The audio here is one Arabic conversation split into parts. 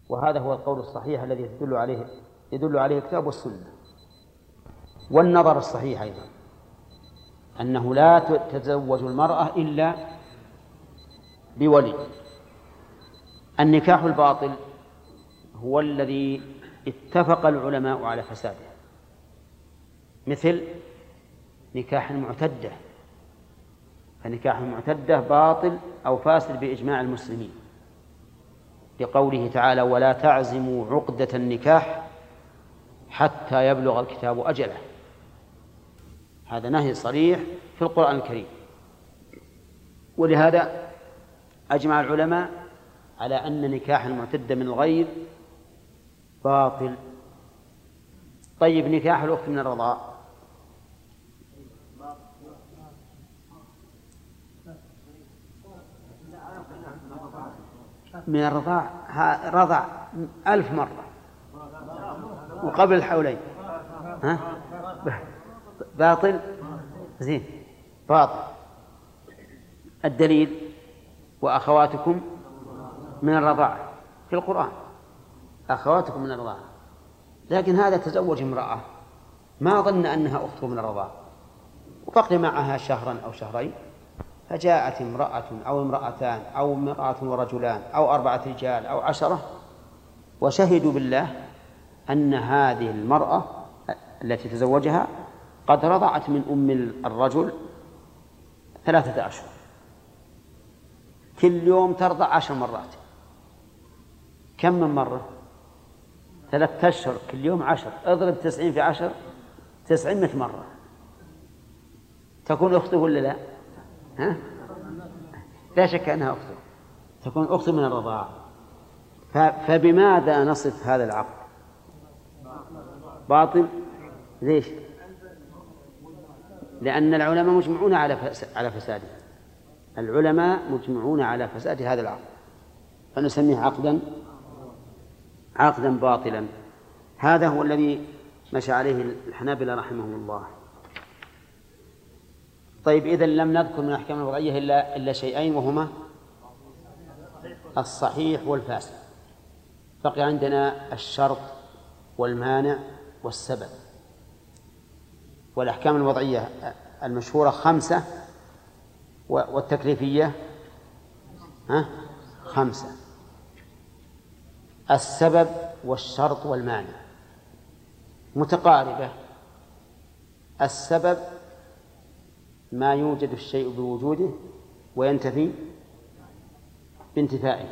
وهذا هو القول الصحيح الذي يدل عليه الكتاب والسنة. والنظر الصحيح أيضا أنه لا تتزوج المرأة إلا بولي. النكاح الباطل هو الذي اتفق العلماء على فساده، مثل نكاح المعتدة، فنكاح المعتدة باطل أو فاسد بإجماع المسلمين، لقوله تعالى: ولا تعزموا عقدة النكاح حتى يبلغ الكتاب أجله. هذا نهي صريح في القرآن الكريم، ولهذا أجمع العلماء على أن نكاح المعتدة من الغير باطل. طيب، نكاح الأخت من الرضاع رضع 1000 مرة وقبل الحولين، باطل. زين، باطل. الدليل: وأخواتكم من الرضاعة في القرآن، أخواتكم من الرضاعة. لكن هذا تزوج امرأة ما ظن أنها أخته من الرضاعة وبقي معها شهرا أو شهرين، فجاءت امرأة أو امرأتان أو امرأة ورجلان أو 4 رجال أو 10 وشهدوا بالله أن هذه المرأة التي تزوجها قد رضعت من أم الرجل 3 أشهر، كل يوم ترضع 10 مرات. كم من مرة؟ 3 أشهر، كل يوم 10، اضرب 90 في 10، 900 مرة. تكون أخته ولا لا؟ لا شك أنها أخته، تكون أخته من الرضاعة. فبماذا نصف هذا العقد؟ باطل. ليش؟ لأن العلماء مجمعون على فساده، العلماء مجمعون على فساد هذا العقد، فنسميه عقدا باطلا. هذا هو الذي مشى عليه الحنابلة رحمهم الله. طيب، إذن لم نذكر من الأحكام الوضعية إلا شيئين، وهما الصحيح والفاسد. بقي عندنا الشرط والمانع والسبب. والأحكام الوضعية المشهورة 5، والتكليفية 5. السبب والشرط والمانع متقاربة. السبب ما يوجد الشيء بوجوده وينتفي بانتفائه.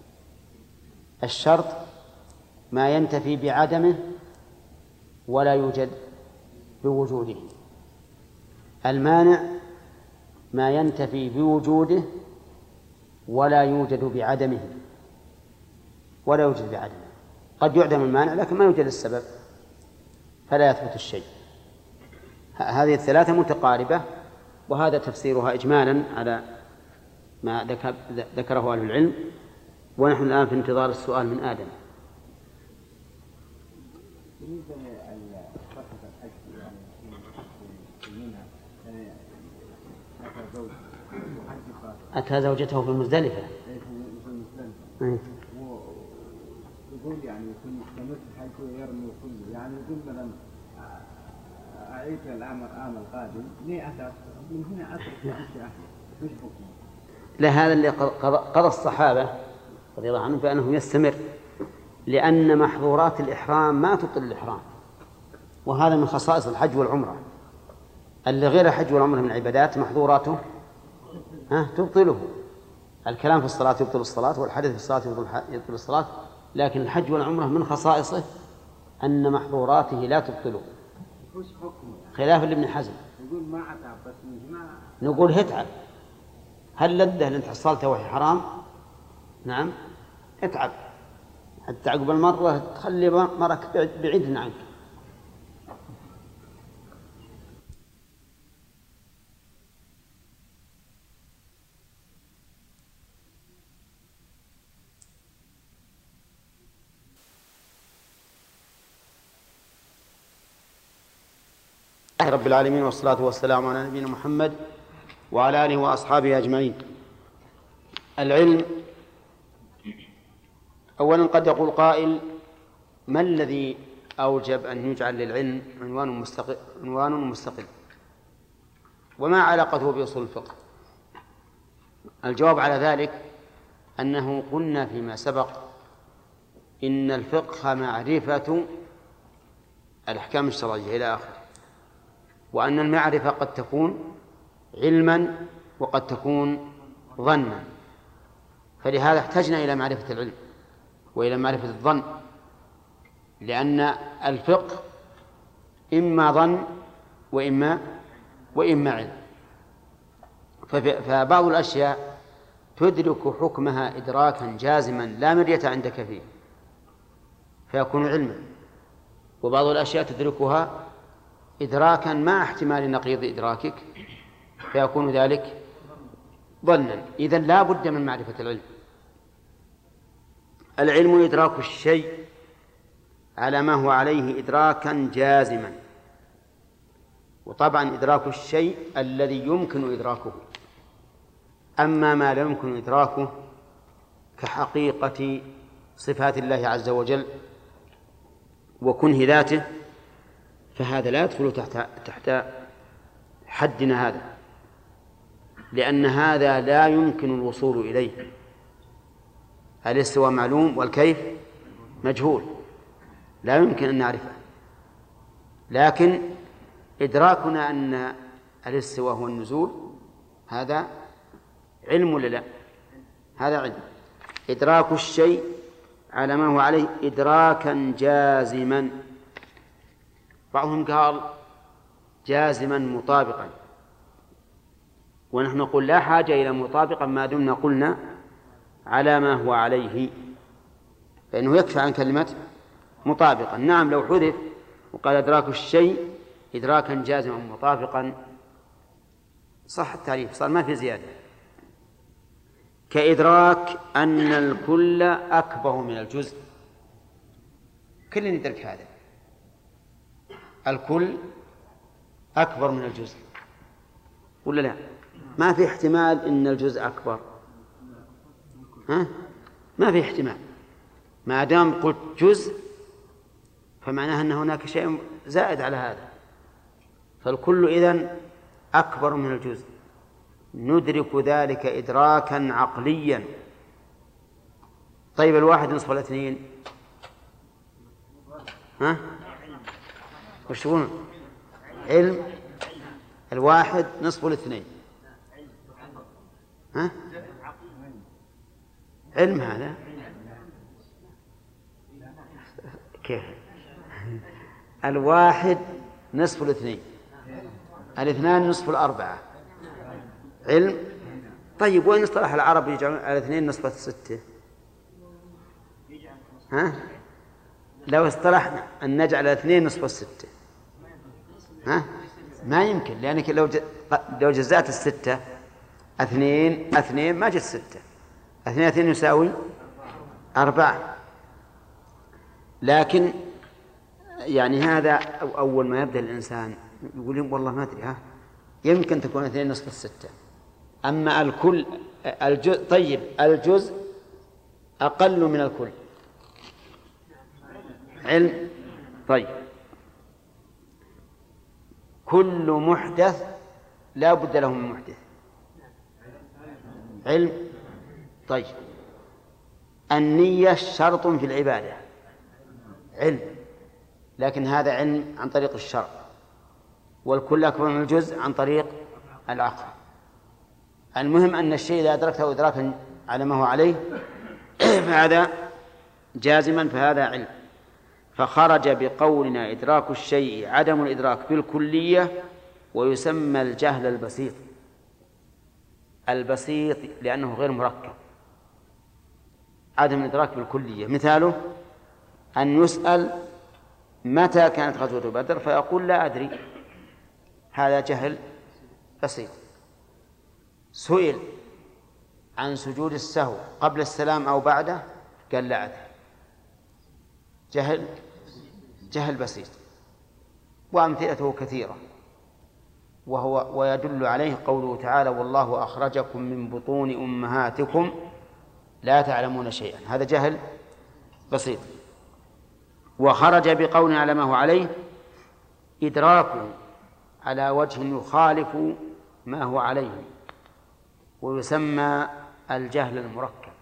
الشرط ما ينتفي بعدمه ولا يوجد بوجوده. المانع ما ينتفي بوجوده ولا يوجد بعدمه. قد يعدم المانع لكن ما يوجد السبب فلا يثبت الشيء. هذه الثلاثة متقاربة، وهذا تفسيرها إجمالا على ما ذكره أهل العلم. ونحن الآن في انتظار السؤال من آدم. أتى زوجته في مزدلفة. يقول يعني يكون مستمر حيث يرمي كله، يعني يقول مثلا أعيش العام القادم ليه أتى من هنا أترك أشياء مش حكم. لا، هذا اللي قضى الصحابة رضي الله عنهم بأنه يستمر، لأن محظورات الإحرام ما تبطل الإحرام، وهذا من خصائص الحج والعمرة. اللي غير الحج والعمرة من العبادات محظوراته تبطله. الكلام في الصلاة يبطل الصلاة، والحدث في الصلاة يبطل الصلاة، لكن الحج والعمرة من خصائصه أن محظوراته لا تبطله، خلافا لابن حزم. يقول ما أتعب بس ما نقول اتعب. هل لده اللي انت حصلته وهي حرام؟ نعم، اتعب حتى عقب المرة تخلي مرك بعيد عنك. رب العالمين، والصلاة والسلام على نبينا محمد وعلى آله وأصحابه أجمعين. العلم أولا قد يقول قائل: ما الذي أوجب أن يجعل للعلم عنوان مستقل وما علاقته بأصول الفقه؟ الجواب على ذلك أنه قلنا فيما سبق إن الفقه معرفة الأحكام الشرعية إلى آخره، وأن المعرفة قد تكون علما وقد تكون ظنا، فلهذا احتجنا إلى معرفة العلم وإلى معرفة الظن، لأن الفقه إما ظن وإما علم. فبعض الأشياء تدرك حكمها إدراكا جازما لا مرية عندك فيه فيكون علما، وبعض الأشياء تدركها إدراكا مع احتمال نقيض إدراكك فيكون ذلك ظنا. إذن لا بد من معرفة العلم. العلم إدراك الشيء على ما هو عليه إدراكا جازما، وطبعا إدراك الشيء الذي يمكن إدراكه، أما ما لا يمكن إدراكه كحقيقة صفات الله عز وجل وكنه ذاته فهذا لا يدخل تحت حدنا هذا، لأن هذا لا يمكن الوصول إليه. الاستواء معلوم والكيف مجهول، لا يمكن أن نعرفه، لكن إدراكنا أن الاستواء هو النزول هذا علم ولا لا؟ هذا علم. إدراك الشيء على ما هو عليه إدراكا جازما، بعضهم قال جازما مطابقا، ونحن نقول لا حاجة إلى مطابقا ما دمنا قلنا على ما هو عليه، فإنه يكفي عن كلمة مطابقا. نعم لو حذف وقال إدراك الشيء إدراكا جازما مطابقا صح التعريف، صار ما في زيادة. كإدراك أن الكل أكبر من الجزء، كل يدرك هذا، الكل أكبر من الجزء ولا لا؟ ما في احتمال إن الجزء أكبر، ما في احتمال. ما دام قلت جزء فمعناها أن هناك شيء زائد على هذا، فالكل إذن أكبر من الجزء، ندرك ذلك إدراكا عقليا. طيب الواحد نصف الاثنين وش تقولون؟ علم. الواحد نصف الاثنين علم. هذا كيف؟ الواحد نصف الاثنين، الاثنان نصف الأربعة، علم. طيب وين اصطلح العرب يجعلون الاثنين نصف الستة؟ لو اصطلحنا أن نجعل الاثنين نصف الستة ما يمكن، لأنك لو جزأت الستة اثنين ما جت ستة، اثنين يساوي 4. لكن يعني هذا أول ما يبدأ الإنسان يقول والله ما أدري يمكن تكون 2 نصف الستة. أما الكل الجزء، طيب الجزء أقل من الكل علم. طيب كل محدث لا بد له من محدث علم. طيب النية شرط في العبادة علم، لكن هذا علم عن طريق الشرع، والكل أكبر من الجزء عن طريق العقل. المهم أن الشيء إذا أدركته إدراكا على ما هو عليه فهذا جازما، فهذا علم. فخرج بقولنا إدراك الشيء عدم الإدراك بالكلية، ويسمى الجهل البسيط. البسيط لأنه غير مركب، عدم الإدراك بالكلية. مثاله أن يسأل متى كانت غزوة بدر فيقول لا أدري، هذا جهل بسيط. سئل عن سجود السهو قبل السلام أو بعده قال لا أدري، جهل بسيط. وأمثلته كثيرة، ويدل عليه قوله تعالى والله أخرجكم من بطون أمهاتكم لا تعلمون شيئا، هذا جهل بسيط. وخرج بقول على ما هو عليه إدراكه على وجه يخالف ما هو عليه، ويسمى الجهل المركب.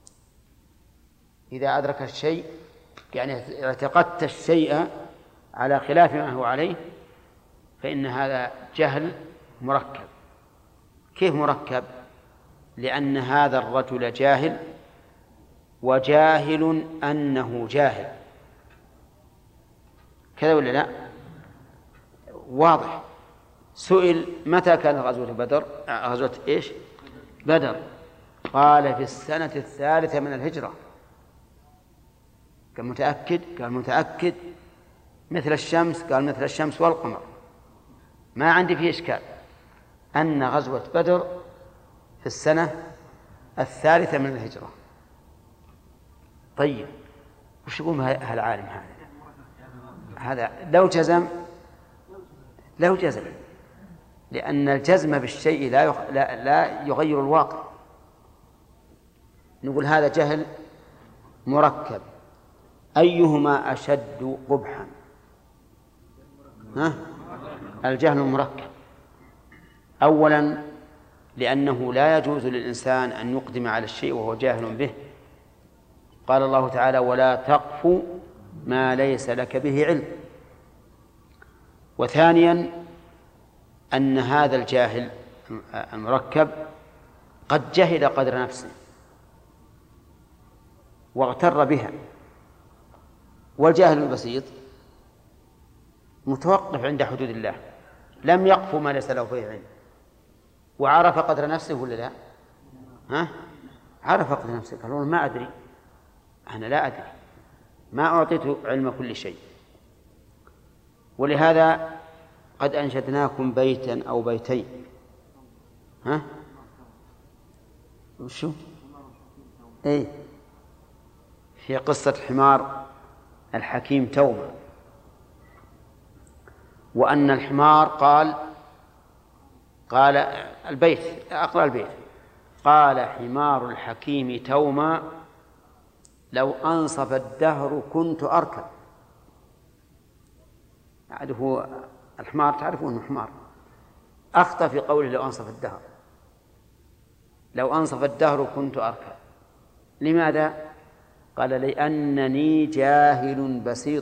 إذا أدرك الشيء يعني اعتقدت الشيء على خلاف ما هو عليه فإن هذا جهل مركب. كيف مركب؟ لأن هذا الرجل جاهل وجاهل أنه جاهل، كذا ولا لا؟ واضح. سئل متى كانت غزوة بدر؟ غزوة إيش؟ بدر. قال في السنة 3 من الهجرة. كان متأكد؟ قال متأكد. مثل الشمس؟ قال مثل الشمس والقمر. ما عندي فيه إشكال أن غزوة بدر في السنة 3 من الهجرة. طيب وش يقول هالعالم هذا لو جزم لأن الجزم بالشيء لا يغير الواقع. نقول هذا جهل مركب. أيهما أشد قبحا؟ الجهل المركب. أولا لأنه لا يجوز للإنسان أن يقدم على الشيء وهو جاهل به. قال الله تعالى ولا تقف ما ليس لك به علم. وثانيا أن هذا الجاهل المركب قد جهل قدر نفسه واغتر بها، والجاهل البسيط متوقف عند حدود الله، لم يقف ما ليس له فيه علم، وعرف قدر نفسه ولا لا؟ عرف قدر نفسه. قالوا ما أدري، أنا لا أدري، ما أعطيت علم كل شيء. ولهذا قد أنشدناكم بيتا أو بيتين. وشو؟ إيه، في قصة حمار الحكيم توما، وأن الحمار قال البيت، أقرأ البيت: قال حمار الحكيم توما لو أنصف الدهر كنت أركب. هو الحمار تعرفون أنه حمار، أخطأ في قوله لو أنصف الدهر. لو أنصف الدهر كنت أركب. لماذا؟ قال لأنني جاهل بسيط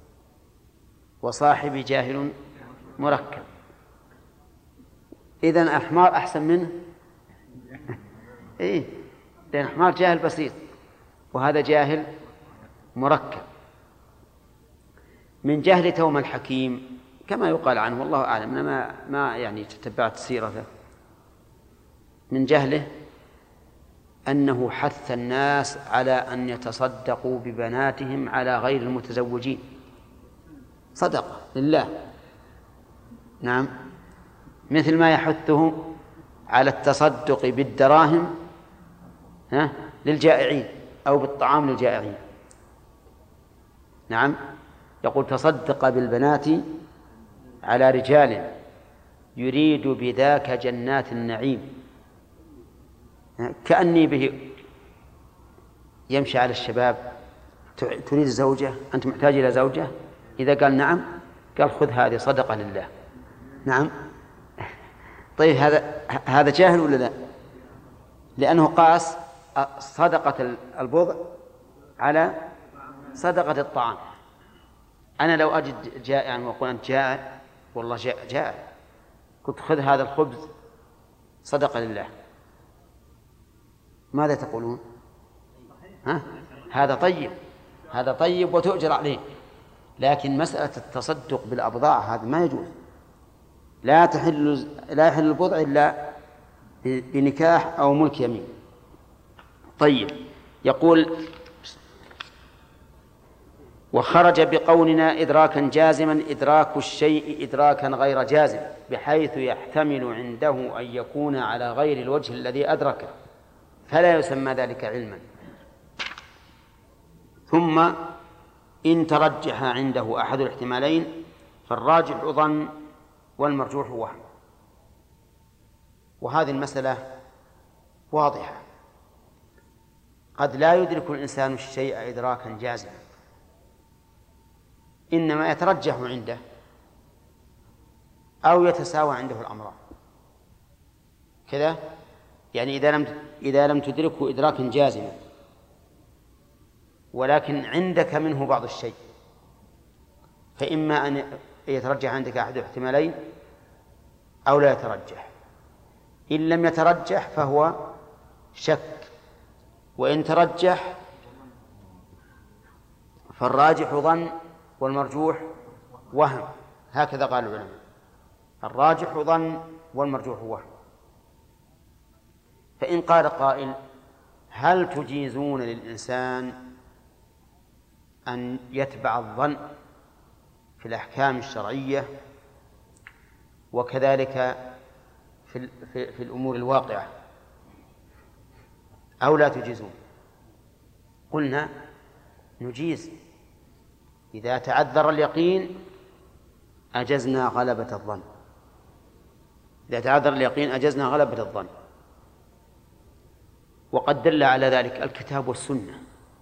وصاحبي جاهل مركب. إذن الحمار أحسن منه. إيه، لأن الحمار جاهل بسيط وهذا جاهل مركب. من جهل توما الحكيم كما يقال عنه، والله أعلم، أنا ما يعني تتبعت سيرته، من جهله أنه حث الناس على أن يتصدقوا ببناتهم على غير المتزوجين، صدقة لله. نعم، مثل ما يحثه على التصدق بالدراهم للجائعين أو بالطعام للجائعين. نعم، يقول تصدق بالبنات على رجال يريد بذاك جنات النعيم. كأني به يمشي على الشباب: تريد زوجة؟ أنت محتاج إلى زوجة؟ إذا قال نعم، قال خذ هذه صدقة لله. نعم. طيب هذا جاهل ولا لا؟ لأنه قاس صدقة البضع على صدقة الطعام. أنا لو أجد جائعا وأقول أنت جائع، والله جائع، قلت خذ هذا الخبز صدقة لله، ماذا تقولون؟ هذا طيب، هذا طيب وتؤجر عليه. لكن مسألة التصدق بالأبضاع هذا ما يجوز. لا يحل البضع إلا بنكاح أو ملك يمين. طيب، يقول وخرج بقولنا إدراكا جازما إدراك الشيء إدراكا غير جازم، بحيث يحتمل عنده أن يكون على غير الوجه الذي أدركه، فلا يسمى ذلك علما. ثم إن ترجح عنده أحد الاحتمالين فالراجح ظن والمرجوح وهم. وهذه المسألة واضحة. قد لا يدرك الإنسان الشيء إدراكا جازما، إنما يترجح عنده أو يتساوى عنده الأمران كذا. يعني إذا لم تدركه إدراكا جازما ولكن عندك منه بعض الشيء، فإما أن يترجح عندك أحد الاحتمالين أو لا يترجح. إن لم يترجح فهو شك، وإن ترجح فالراجح ظن والمرجوح وهم. هكذا قال العلماء: الراجح ظن والمرجوح وهم. فإن قال قائل: هل تجيزون للإنسان أن يتبع الظن في الأحكام الشرعية وكذلك في الأمور الواقعة أو لا تجيزون؟ قلنا: نجيز. إذا تعذر اليقين أجزنا غلبة الظن. إذا تعذر اليقين أجزنا غلبة الظن. وقد دل على ذلك الكتاب والسنة.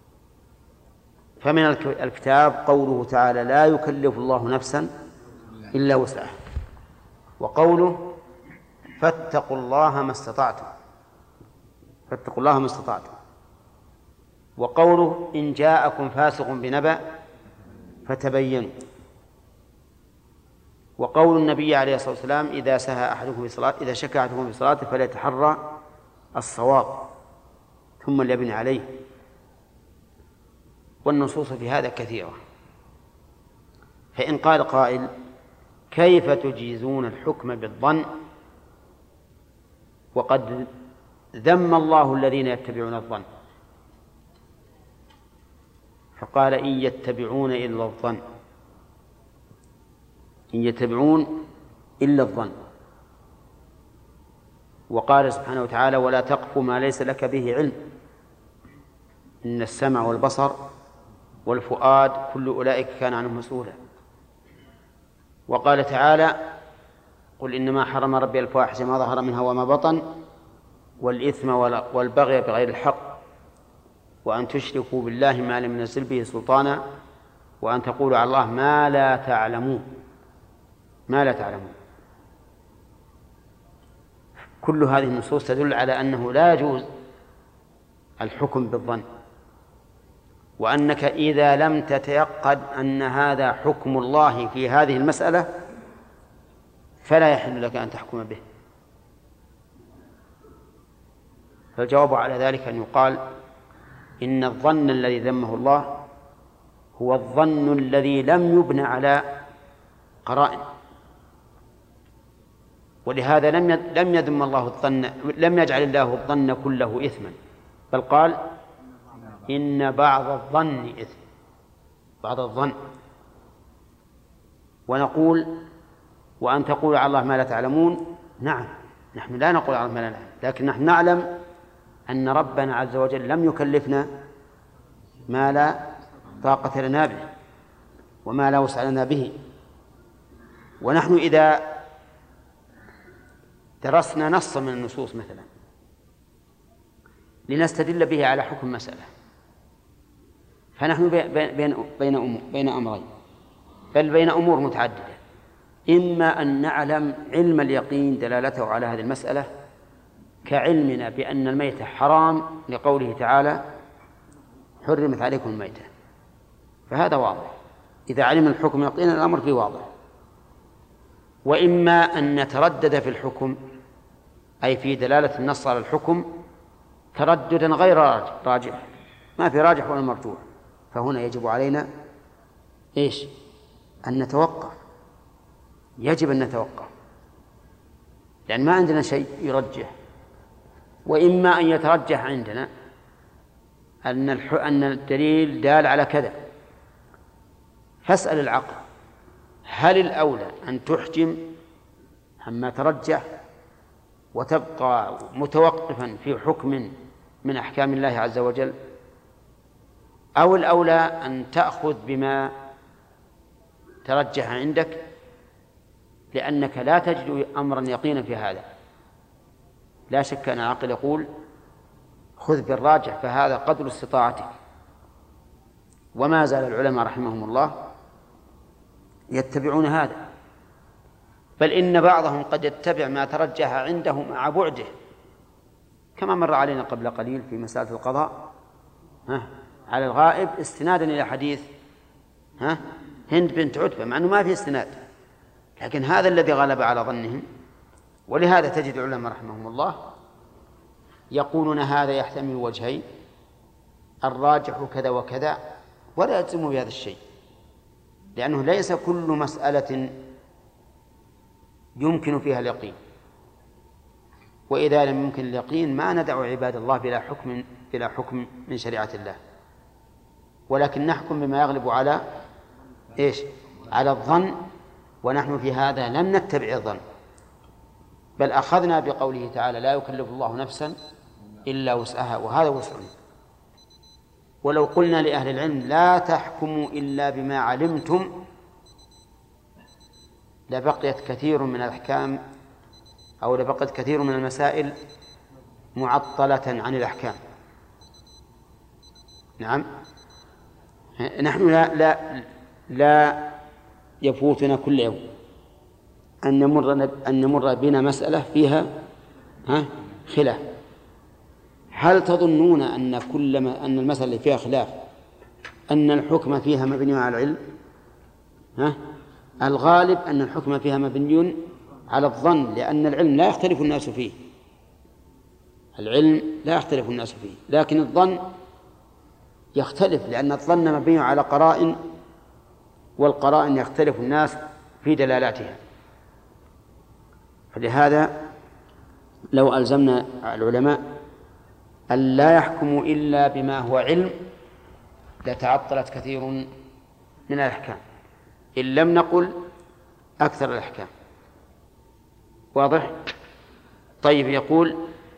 فمن الكتاب قوله تعالى: لا يكلف الله نفسا إلا وسعها، وقوله: فاتقوا الله ما استطعتم. فاتقوا الله ما استطعتم. وقوله: إن جاءكم فاسق بنبأ فتبينوا. وقول النبي عليه الصلاة والسلام: إذا سهى أحدكم في صلاة، إذا شك أحدكم في صلاته فليتحرى الصواب ثم ليبني عليه. والنصوص في هذا كثيرة. فإن قال قائل: كيف تجيزون الحكم بالظن وقد ذم الله الذين يتبعون الظن؟ فقال: إن يتبعون إلا الظن. إن يتبعون إلا الظن. وقال سبحانه وتعالى: ولا تقف ما ليس لك به علم إن السمع والبصر والفؤاد كل أولئك كان عنه مسؤولا. وقال تعالى: قل إنما حرم ربي الفواحش ما ظهر منها وما بطن والإثم والبغي بغير الحق وأن تشركوا بالله ما لم ينزل به سلطانا وأن تقولوا على الله ما لا تعلمون. ما لا تعلمون. كل هذه النصوص تدل على أنه لا يجوز الحكم بالظن، وأنك إذا لم تتيقن أن هذا حكم الله في هذه المسألة فلا يحل لك أن تحكم به. فالجواب على ذلك أن يقال: إن الظن الذي ذمه الله هو الظن الذي لم يبنى على قرائن، ولهذا لم يذم الله الظن، لم يجعل الله الظن كله إثما، بل قال: إن بعض الظن إثم. بعض الظن. ونقول: وأن تقول على الله ما لا تعلمون. نعم، نحن لا نقول على الله ما لا نعلم، لكن نحن نعلم أن ربنا عز وجل لم يكلفنا ما لا طاقة لنا به وما لا وسع لنا به. ونحن إذا درسنا نصا من النصوص مثلا لنستدل به على حكم مسألة، فنحن بين أمرين، بل بين أمور متعددة: إما أن نعلم علم اليقين دلالته على هذه المسألة كعلمنا بأن الميتة حرام لقوله تعالى: حرمت عليكم الميتة، فهذا واضح. إذا علم الحكم يقينا الأمر فيه واضح. وإما أن نتردد في الحكم، أي في دلالة النص على الحكم ترددا غير راجح، ما في راجح ولا مرجوح، فهنا يجب علينا إيش؟ أن نتوقف. يجب أن نتوقف، لأن ما عندنا شيء يرجح. وإما أن يترجح عندنا أن الدليل دال على كذا، فاسأل العقل: هل الأولى أن تحجم عما ترجح وتبقى متوقفا في حكم من أحكام الله عز وجل، أو الأولى أن تأخذ بما ترجح عندك لأنك لا تجد أمرا يقينا في هذا؟ لا شك أن العقل يقول خذ بالراجح فهذا قدر استطاعتك. وما زال العلماء رحمهم الله يتبعون هذا، بل إن بعضهم قد يتبع ما ترجح عنده مع بعده، كما مر علينا قبل قليل في مسألة القضاء على الغائب استنادا إلى حديث هند بنت عتبة، مع أنه ما في استناد، لكن هذا الذي غلب على ظنهم. ولهذا تجد العلماء رحمهم الله يقولون هذا يحتمل وجهين، الراجح كذا وكذا، ولا يجزموا بهذا الشيء، لأنه ليس كل مسألة يمكن فيها اليقين، وإذا لم يمكن اليقين ما ندع عباد الله بلا حكم من شريعة الله، ولكن نحكم بما يغلب على على الظن. ونحن في هذا لم نتبع الظن، بل أخذنا بقوله تعالى لا يكلف الله نفسا إلا وسعها، وهذا وسعنا. ولو قلنا لأهل العلم لا تحكموا إلا بما علمتم لبقيت كثير من الأحكام أو لبقت كثير من المسائل معطلة عن الأحكام. نعم، نحن لا يفوتنا كل يوم أن نمر بنا مسألة فيها خلاف. هل تظنون أن أن المسألة اللي فيها خلاف أن الحكم فيها مبني على العلم؟ الغالب أن الحكم فيها مبني على الظن، لأن العلم لا يختلف الناس فيه، العلم لا يختلف الناس فيه، لكن الظن يختلف، لأن الظن مبني على قرائن، والقرائن يختلف الناس في دلالاتها. فلهذا لو ألزمنا العلماء أن لا يحكموا إلا بما هو علم لتعطلت كثير من الأحكام، إن لم نقل أكثر الأحكام. واضح؟ طيب، يقول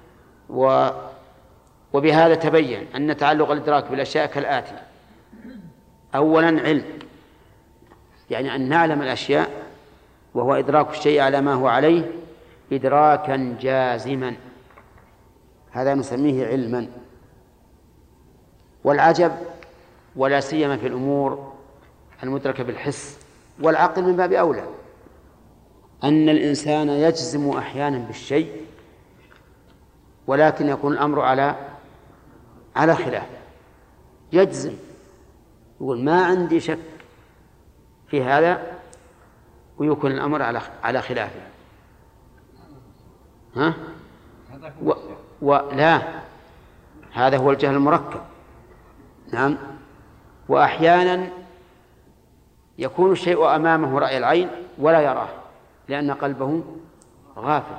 وبهذا تبين أن تعلق الإدراك بالأشياء كالآتي: أولا علم، يعني أن نعلم الأشياء، وهو إدراك الشيء على ما هو عليه إدراكا جازما، هذا نسميه علما. والعجب ولا سيما في الأمور المدركة بالحس والعقل من باب أولى أن الإنسان يجزم أحيانا بالشيء ولكن يكون الأمر على خلاف، يجزم يقول ما عندي شك في هذا ويكون الأمر على خلافه. ولا هذا هو الجهل المركب. نعم. وأحيانا يكون الشيء أمامه رأي العين ولا يراه لأن قلبه غافل،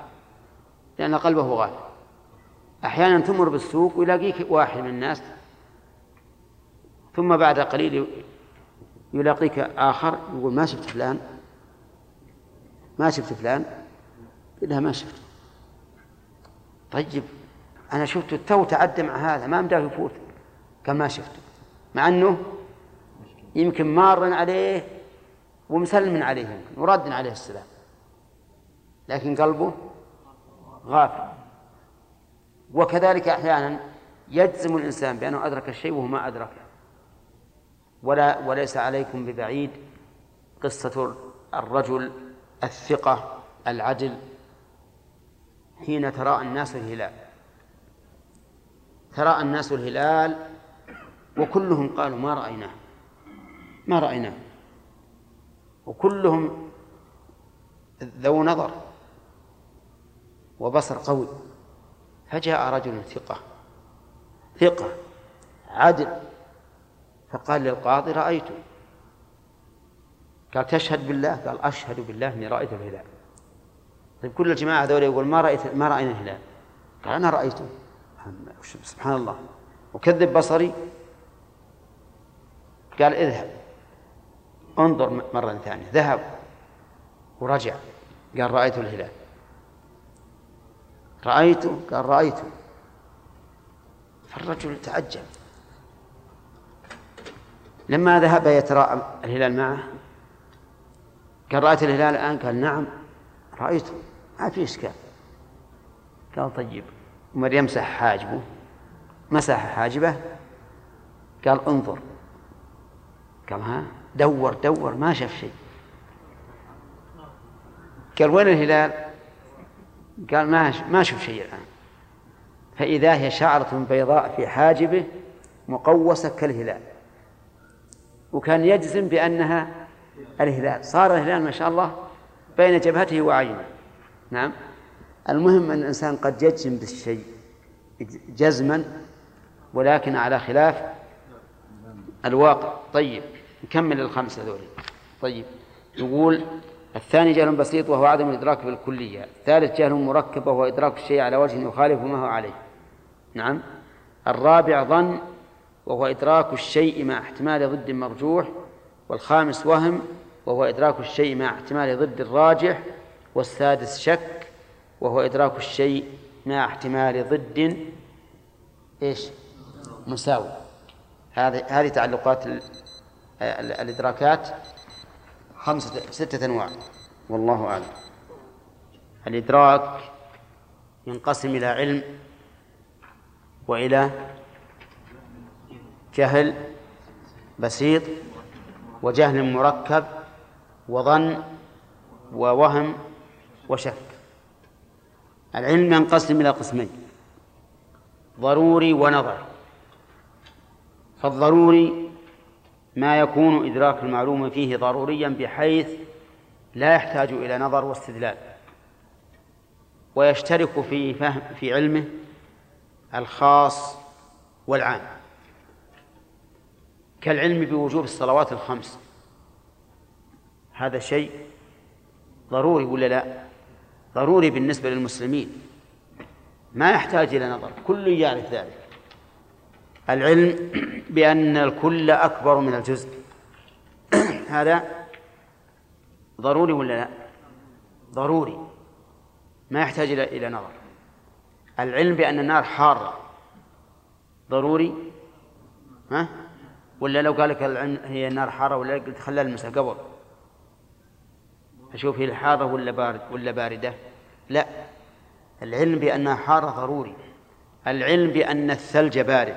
أحيانا تمر بالسوق ويلاقيك واحد من الناس، ثم بعد قليل يلاقيك آخر يقول ما شفت فلان إلا ما شفت. طيب أنا شفته تو تعدى مع هذا، ما مداه يفوت كما شفته، مع أنه يمكن مار عليه ومسلم عليه يمكن ورد عليه السلام، لكن قلبه غافل. وكذلك أحيانا يجزم الإنسان بأنه أدرك الشيء وهو ما أدركه. وليس عليكم ببعيد قصة الرجل الثقة العدل حين تراءى الناس الهلال وكلهم قالوا ما رأيناه، وكلهم ذو نظر وبصر قوي. فجاء رجل ثقة عدل فقال للقاضي رأيته. قال تشهد بالله؟ قال أشهد بالله إني رأيت الهلال. طيب كل الجماعة هذول يقول ما رأينا الهلال. قال أنا رأيته. سبحان الله، وكذب بصري. قال اذهب انظر مرة ثانية. ذهب ورجع قال رأيت الهلال. رأيته؟ قال رأيته. فالرجل تعجب. لما ذهب يتراءى الهلال معه قال رأيت الهلال الآن؟ قال نعم رأيته، ما في إشكال. قال طيب. عمر يمسح حاجبه مسح حاجبه قال انظر، قال ها دور ما شاف شيء. قال وين الهلال؟ قال ما شوف شيء الآن. فإذا هي شعرة بيضاء في حاجبه مقوسة كالهلال، وكان يجزم بأنها الهلال. صار الهلال ما شاء الله بين جبهته وعينه. نعم. المهم أن الإنسان قد يجزم بالشيء جزما ولكن على خلاف الواقع. طيب نكمل الخمسة ذولي. طيب يقول الثاني جهل بسيط وهو عدم الإدراك بالكلية. الثالث جهل مركب وهو إدراك الشيء على وجه يخالف ما هو عليه. نعم. الرابع ظن وهو إدراك الشيء مع احتمال ضد مرجوح. والخامس وهم وهو إدراك الشيء مع احتمال ضد الراجح. والسادس شك وهو إدراك الشيء مع احتمال ضد مساوي. هذه تعلقات الإدراكات 6 أنواع والله أعلم. الإدراك ينقسم إلى علم وإلى جهل بسيط وجهل مركب وظن ووهم وشك. العلم ينقسم إلى قسمين: ضروري ونظري. فالضروري ما يكون إدراك المعلوم فيه ضروريا بحيث لا يحتاج إلى نظر واستدلال، ويشترك في علمه الخاص والعام، كالعلم بوجوب الصلوات الخمس. هذا شيء ضروري ولا لا؟ ضروري بالنسبة للمسلمين، ما يحتاج إلى نظر، كل يعرف ذلك. العلم بأن الكل أكبر من الجزء هذا ضروري ولا لا؟ ضروري، ما يحتاج إلى نظر. العلم بأن النار حارة ضروري، ولا لو قال لك العلم هي النار حارة ولا قلت خلال المسألة قبل أشوف هي الحارة ولا باردة؟ لا، العلم بأنها حارة ضروري. العلم بأن الثلج بارد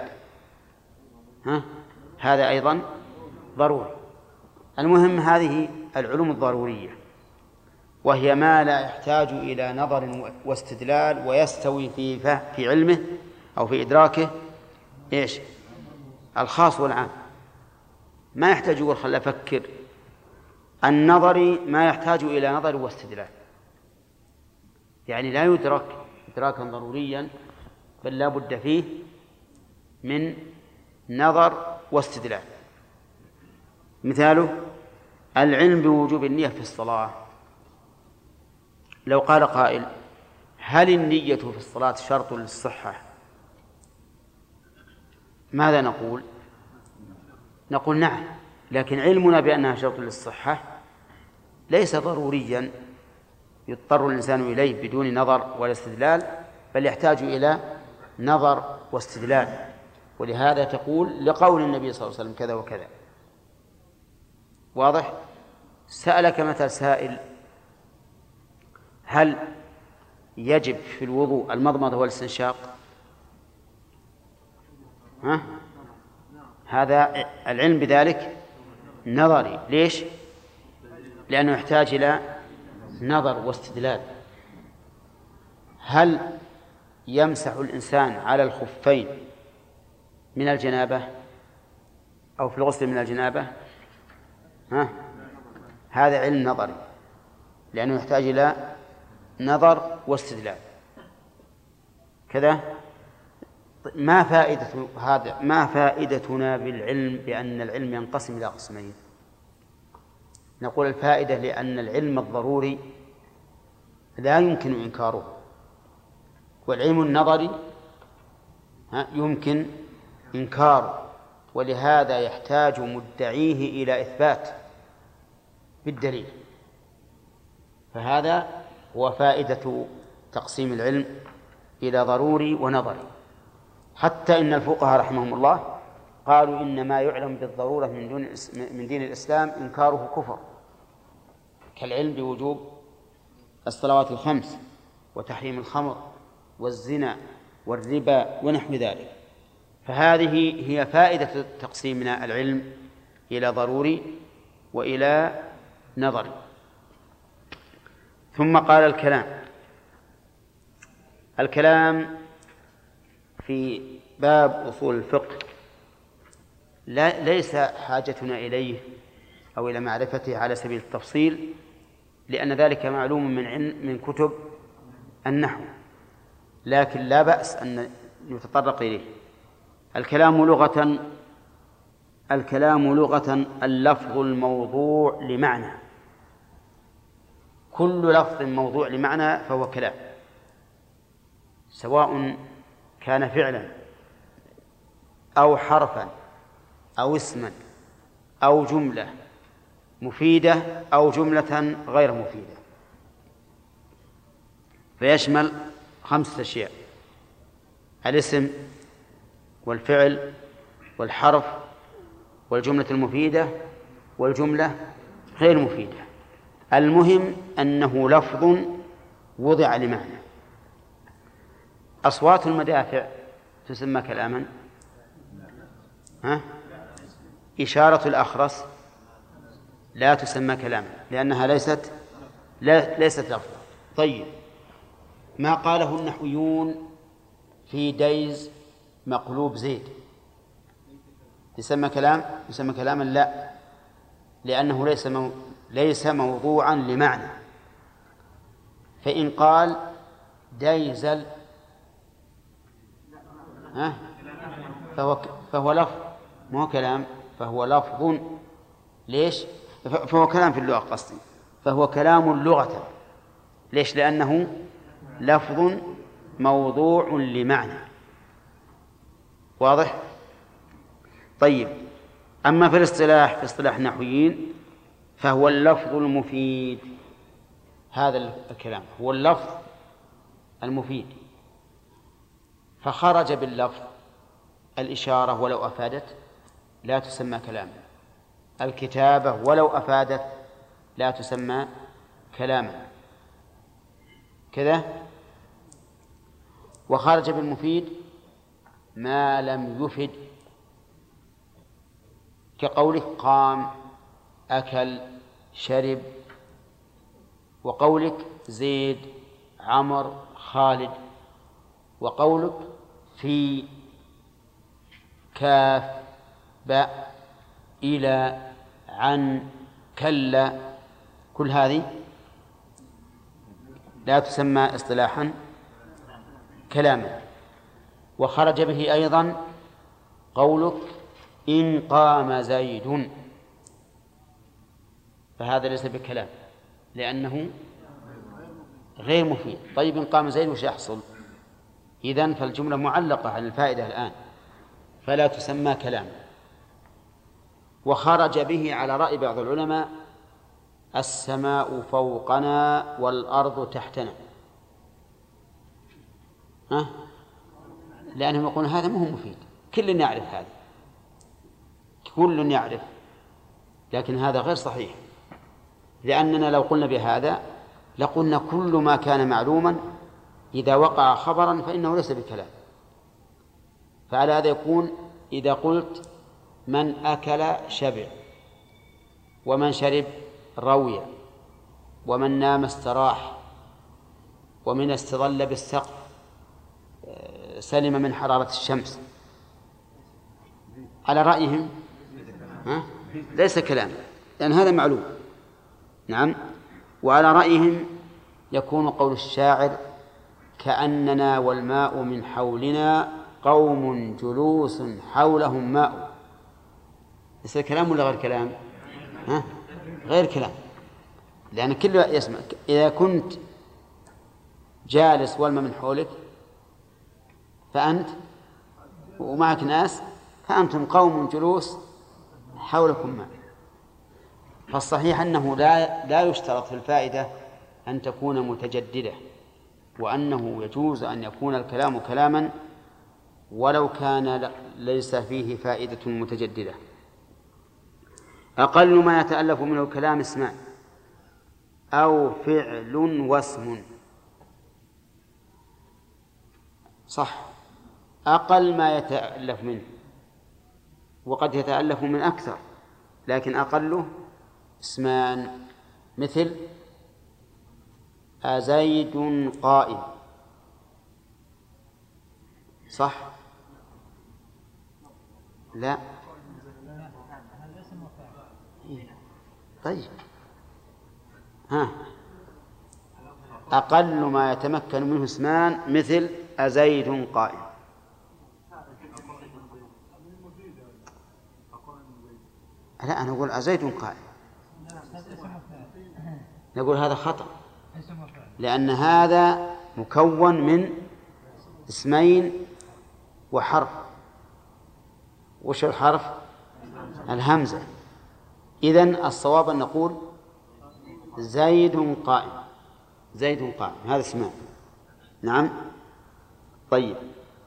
هذا أيضا ضروري. المهم هذه العلوم الضرورية، وهي ما لا يحتاج إلى نظر واستدلال، ويستوي في علمه أو في إدراكه الخاص والعام، ما يحتاج يقول خل أفكر. النظري ما يحتاج إلى نظر واستدلال، يعني لا يدرك إدراكا ضروريا، بل لا بد فيه من نظر واستدلال. مثاله العلم بوجوب النية في الصلاة. لو قال قائل هل النية في الصلاة شرط للصحة؟ ماذا نقول؟ نقول نعم، لكن علمنا بأنها شرط للصحة ليس ضروريا يضطر الإنسان إليه بدون نظر ولا استدلال، بل يحتاج إلى نظر واستدلال. ولهذا تقول لقول النبي صلى الله عليه وسلم كذا وكذا. واضح؟ سألك مثل سائل هل يجب في الوضوء المضمضة والاستنشاق؟ هذا العلم بذلك نظري. ليش؟ لأنه يحتاج إلى نظر واستدلال. هل يمسح الإنسان على الخفين من الجنابة أو في الغسل من الجنابة؟ هذا علم نظري لأنه يحتاج إلى نظر واستدلال. كذا ما فائدة هذا؟ ما فائدتنا بالعلم بأن العلم ينقسم إلى قسمين؟ نقول الفائدة لأن العلم الضروري لا يمكن إنكاره، والعلم النظري يمكن إنكاره، ولهذا يحتاج مدعيه إلى إثبات بالدليل. فهذا هو فائدة تقسيم العلم إلى ضروري ونظري. حتى إن الفقهاء رحمهم الله قالوا إن ما يعلم بالضرورة من دين الإسلام إنكاره كفر، كالعلم بوجوب الصلوات الخمس وتحريم الخمر والزنا والربا ونحو ذلك. فهذه هي فائدة تقسيمنا العلم إلى ضروري وإلى نظري. ثم قال الكلام في باب أصول الفقه ليس حاجتنا إليه أو إلى معرفته على سبيل التفصيل، لأن ذلك معلوم من كتب النحو، لكن لا بأس أن نتطرق إليه. الكلام لغة اللفظ الموضوع لمعنى، كل لفظ موضوع لمعنى فهو كلام، سواء كان فعلا أو حرفا أو اسما أو جملة مفيدة أو جملة غير مفيدة، فيشمل 5 أشياء: الاسم والفعل والحرف والجملة المفيدة والجملة غير مفيدة. المهم أنه لفظ وضع لمعنى. أصوات المدافع تسمى كلاما؟ إشارة الأخرس لا تسمى كلاما لأنها ليست لفظا. طيب، ما قاله النحويون في ديز مقلوب زيد يسمى كلاما؟ لا، لأنه ليس موضوعا لمعنى. فإن قال ديزل فهو لفظ، مو كلام، فهو لفظ. ليش؟ فهو كلام في اللغة قصدي، فهو كلام لغة. ليش؟ لأنه لفظ موضوع لمعنى. واضح؟ طيب، أما في اصطلاح النحويين فهو اللفظ المفيد. هذا الكلام هو اللفظ المفيد، فخرج باللفظ الإشارة ولو أفادت لا تسمى كلاما، الكتابة ولو أفادت لا تسمى كلاما، كذا. وخرج بالمفيد ما لم يفد، كقولك قام، أكل، شرب، وقولك زيد، عمر، خالد، وقولك في، كاف، باء، إلى، عن، كلا، كل هذه لا تسمى اصطلاحا كلاما. وخرج به أيضا قولك إن قام زيد، فهذا ليس بكلام لأنه غير مفيد. طيب، إن قام زيد وش يحصل؟ إذن فالجملة معلقة عن الفائدة الآن، فلا تسمى كلام. وخرج به على رأي بعض العلماء السماء فوقنا والأرض تحتنا، لأنهم يقولون هذا ما هو مفيد، كل يعرف هذا، كل يعرف، لكن هذا غير صحيح، لأننا لو قلنا بهذا لقلنا كل ما كان معلوما إذا وقع خبرا فإنه ليس بكلام. فعلى هذا يكون إذا قلت من أكل شبع، ومن شرب روي، ومن نام استراح، ومن استظل بالسقف سلم من حرارة الشمس، على رأيهم ليس كلام لأن هذا معلوم. نعم. وعلى رأيهم يكون قول الشاعر كأننا والماء من حولنا قوم جلوس حولهم ماء، ليس كلام ولا غير كلام؟ غير كلام، لأن كل يسمع. إذا كنت جالس والماء من حولك فأنت ومعك ناس فأنتم قوم جلوس حولكم ماء. فالصحيح أنه لا يشترط في الفائدة أن تكون متجددة، وأنه يجوز أن يكون الكلام كلاما ولو كان ليس فيه فائدة متجددة. أقل ما يتألف منه الكلام اسمان أو فعل واسم. صح، أقل ما يتألف منه، وقد يتألف من أكثر، لكن أقله اسمان، مثل أزيد قائم، صح؟ لا. طيب، ها، أقل ما يتمكن منه اسمان مثل أزيد قائم. لا، أنا أقول أزيد قائم، نقول هذا خطأ، لأن هذا مكون من اسمين وحرف. وش الحرف؟ الهمزة. إذن الصواب أن نقول زيد قائم، زيد قائم، هذا اسمان. نعم. طيب،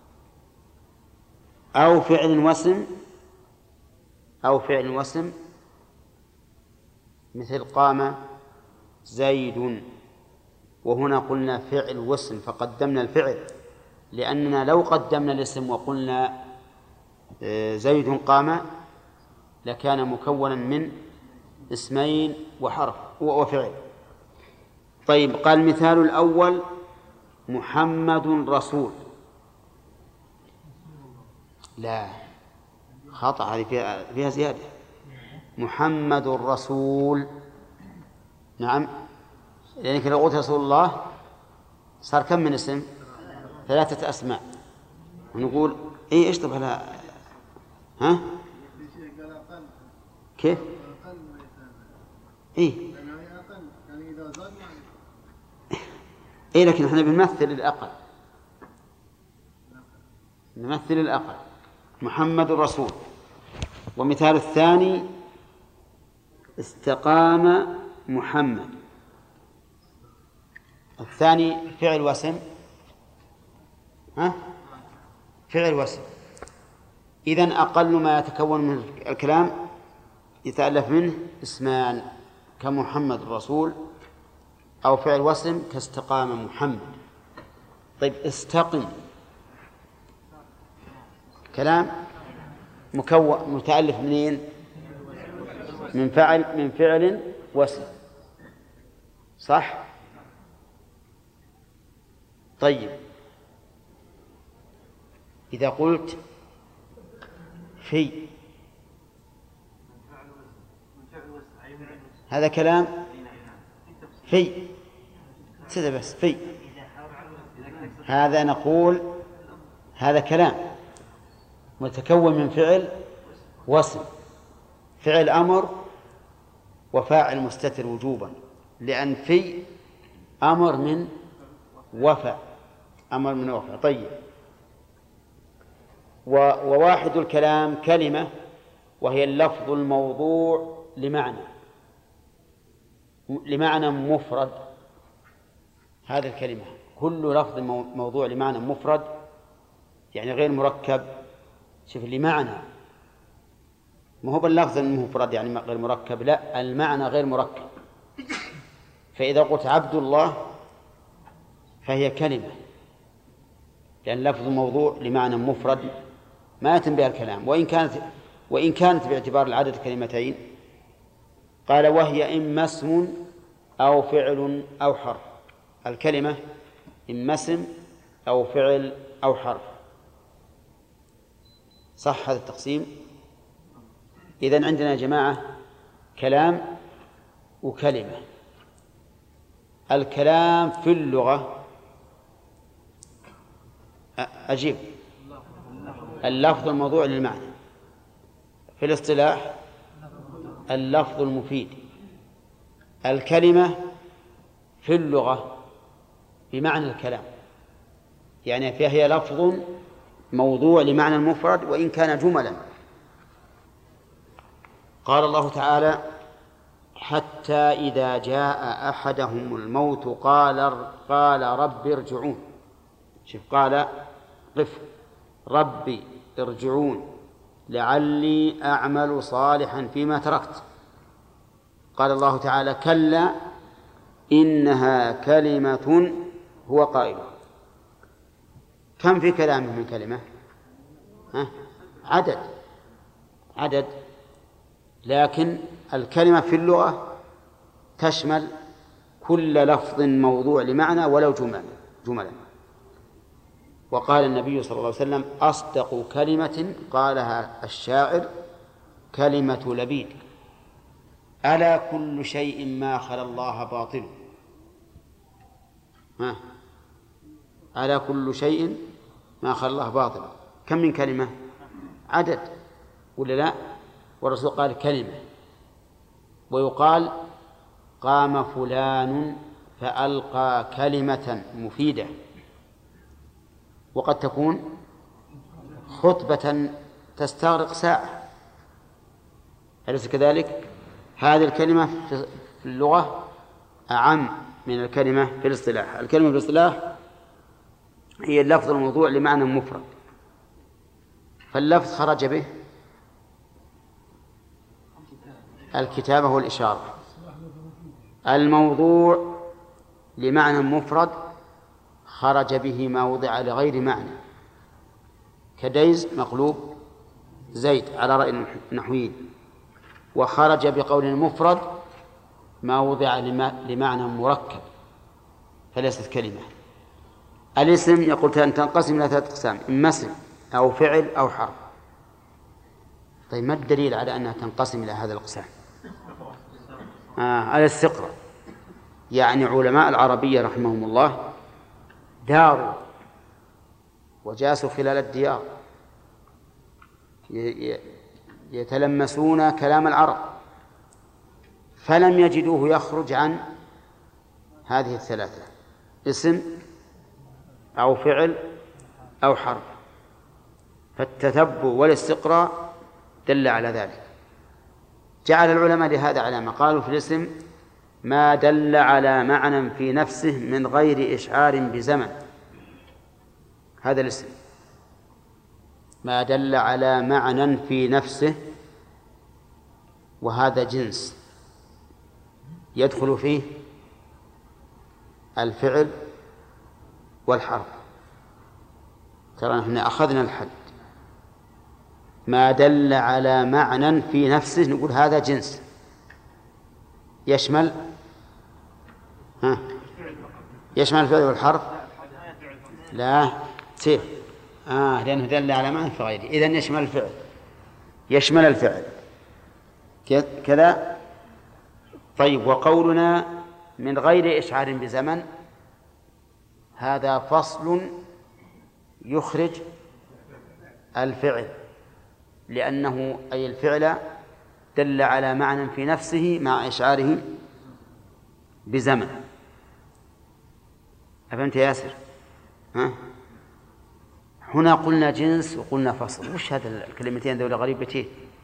أو فعل واسم، أو فعل واسم مثل قام زيد، وهنا قلنا فعل واسم فقدمنا الفعل، لأننا لو قدمنا الاسم وقلنا زيد قام لكان مكونا من اسمين وحرف وفعل. طيب، قال مثال الأول محمد رسول. لا، خطأ، هذه فيها زيادة. محمد رسول، نعم، لأنك لو قلت رسول الله صار كم من اسم؟ 3 أسماء. ونقول إيه، اشطب على، ها، كيف؟ إيه، إيه، لكن إحنا بنمثل الأقل، نمثل الأقل. محمد رسول. ومثال الثاني استقام محمد. الثاني فعل واسم، ها، فعل واسم. إذن أقل ما يتكون من الكلام يتألف منه اسمان كمحمد رسول، أو فعل واسم كاستقام محمد. طيب، استقم كلام مكون متألف منين؟ من فعل واسم، صح؟ طيب، إذا قلت في، هذا كلام في سيدة، بس في هذا نقول هذا كلام متكون من فعل واسم، فعل أمر وفاعل مستتر وجوبا، لأن في أمر من وفى، أمر من وفى. طيب، وواحد الكلام كلمة، وهي اللفظ الموضوع لمعنى مفرد. هذه الكلمة كل لفظ موضوع لمعنى مفرد، يعني غير مركب. شوف، لمعنى، ما هو باللفظ المفرد يعني غير مركب، لا، المعنى غير مركب. فإذا قلت عبد الله فهي كلمة، لأن لفظ موضوع لمعنى مفرد ما يتم بها الكلام، وإن كانت باعتبار العدد كلمتين. قال وهي إما اسم أو فعل أو حرف. الكلمة إما اسم أو فعل أو حرف، صح هذا التقسيم؟ إذن عندنا يا جماعة كلام وكلمة. الكلام في اللغة أجيب اللفظ الموضوع للمعنى، في الاصطلاح اللفظ المفيد. الكلمة في اللغة بمعنى الكلام، يعني فهي لفظ موضوع لمعنى المفرد وإن كان جملا. قال الله تعالى حتى إذا جاء أحدهم الموت قال رب ارجعون. شوف، قال قف ربي ارجعون لعلي أعمل صالحا فيما تركت. قال الله تعالى كلا إنها كلمة هو قائلها. كم في كلامه من كلمة؟ عدد، لكن الكلمة في اللغة تشمل كل لفظ موضوع لمعنى ولو جملا. وقال النبي صلى الله عليه وسلم: أصدق كلمة قالها الشاعر كلمة لبيد: ألا كل شيء ما خلا الله باطل. ألا كل شيء ما خلا الله باطل. كم من كلمة؟ عدد ولا لا؟ والرسول قال كلمة. ويقال: قام فلان فألقى كلمة مفيدة، وقد تكون خطبة تستغرق ساعة، أليس كذلك؟ هذه الكلمة في اللغة أعم من الكلمة في الاصطلاح. الكلمة في الاصطلاح هي اللفظ الموضوع لمعنى مفرد، فاللفظ خرج به الكتابة والإشارة. الموضوع لمعنى مفرد خرج به ما وضع لغير معنى، كديز مقلوب زيد على رأي النحويين. وخرج بقول مفرد ما وضع لمعنى مركب، فليست كلمة. الاسم يقول أن تنقسم إلى 3 أقسام: إما اسم أو فعل أو حرف. طيب ما الدليل على أنها تنقسم إلى هذا الأقسام؟ الاستقراء. يعني علماء العربية رحمهم الله داروا وجاسوا خلال الديار يتلمسون كلام العرب، فلم يجدوه يخرج عن هذه ال3: اسم أو فعل أو حرف. فالتتبع والاستقراء دل على ذلك. جعل العلماء لهذا علامة، قالوا في الاسم: ما دل على معنى في نفسه من غير إشعار بزمن. هذا الاسم ما دل على معنى في نفسه، وهذا جنس يدخل فيه الفعل والحرف. ترى نحن أخذنا الحد. ما دل على معنى في نفسه نقول هذا جنس يشمل يشمل الفعل والحرف. لا سيف لأنه دل على معنى في غيره، إذن يشمل الفعل كذا. طيب، وقولنا من غير إشعار بزمن هذا فصل يخرج الفعل، لأنه أي الفعل دل على معنى في نفسه مع إشعاره بزمن. أفهمت يا ياسر؟ هنا قلنا جنس وقلنا فصل. وش هذا الكلمتين ذولا غريبتين؟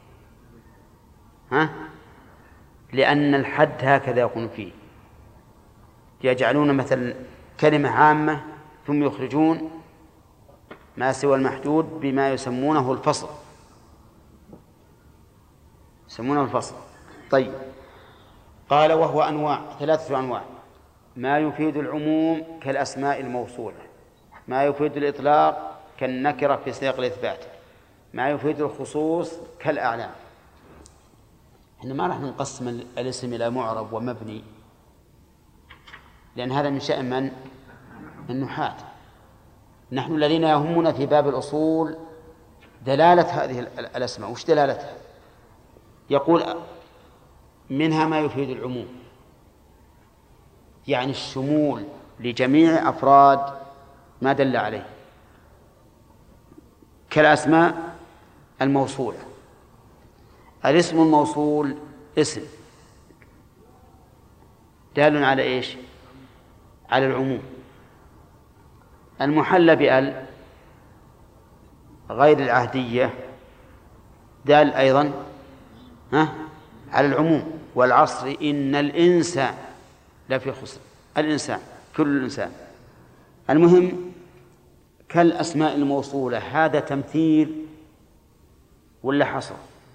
لأن الحد هكذا يكون فيه، يجعلون مثل كلمة عامة ثم يخرجون ما سوى المحدود بما يسمونه الفصل. طيب، قال: وهو أنواع 3 أنواع: ما يفيد العموم كالأسماء الموصولة، ما يفيد الإطلاق كالنكرة في سياق الإثبات، ما يفيد الخصوص كالأعلام. إحنا ما راح نقسم الاسم إلى معرب ومبني، لأن هذا من شأن من النحاة. نحن الذين يهمنا في باب الأصول دلالة هذه الأسماء. وش دلالتها؟ يقول: منها ما يفيد العموم، يعني الشمول لجميع أفراد ما دل عليه، كالأسماء الموصولة. الاسم الموصول اسم دال على إيش؟ على العموم. المحلى بأل غير العهدية دال أيضا على العموم. والعصر إن الإنسان لفي خسر. الإنسان كل الإنسان. المهم كالأسماء الموصولة، هذا تمثيل ولا حصر؟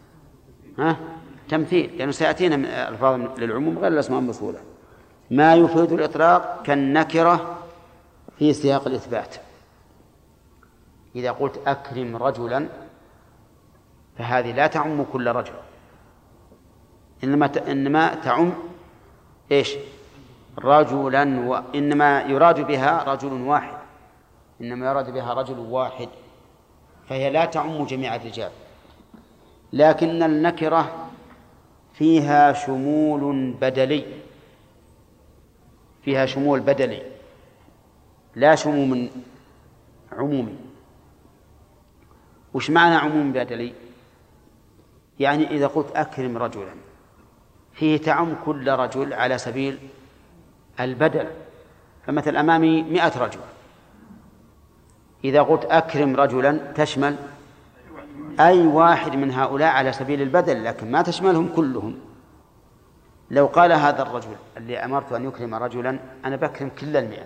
تمثيل، لأنه سيأتينا ألفاظ للعموم غير الأسماء الموصولة. ما يفيد الإطلاق كالنكرة في سياق الإثبات. إذا قلت أكرم رجلا فهذه لا تعم كل رجل، إنما تعم إيش؟ رجلا، وإنما يراد بها رجل واحد، إنما يراد بها رجل واحد، فهي لا تعم جميع الرجال. لكن النكرة فيها شمول بدلي، فيها شمول بدلي لا شمول عمومي. وش معنى عموم بدلي؟ يعني إذا قلت أكرم رجلا فيه تعم كل رجل على سبيل البدل، فمثل أمامي 100 رجل، إذا قلت أكرم رجلا تشمل أي واحد من هؤلاء على سبيل البدل، لكن ما تشملهم كلهم. لو قال هذا الرجل اللي أمرت أن يكرم رجلا أنا بكرم كل 100،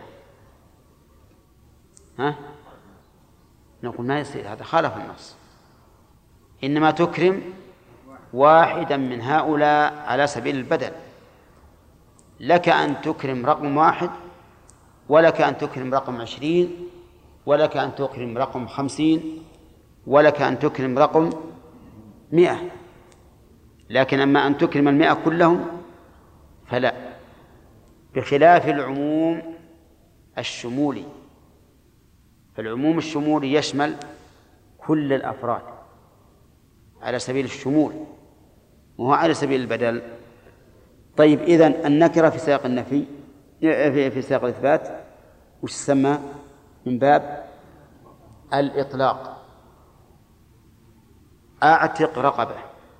نقول ما يصير، هذا خالف النص، إنما تكرم واحدا من هؤلاء على سبيل البدل. لك أن تكرم رقم 1، ولك أن تكرم رقم 20، ولك أن تكرم رقم 50، ولك أن تكرم رقم 100، لكن أما أن تكرم 100 كلهم فلا، بخلاف العموم الشمولي. فالعموم الشمولي يشمل كل الأفراد على سبيل الشمول وهو على سبيل البدل. طيب، إذن النكرة في سياق النفي في سياق الإثبات وش تسمى؟ من باب الإطلاق. أعتق رقبة،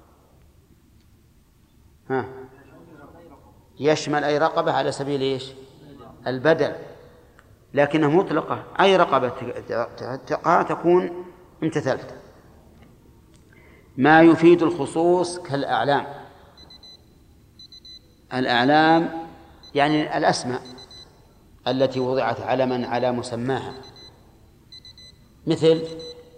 يشمل أي رقبة على سبيل إيش؟ البدل، لكنها مطلقة، أي رقبة تعتقها تكون امتثلت. ما يفيد الخصوص كالأعلام، الأعلام يعني الأسماء التي وضعت علما على مسماها، مثل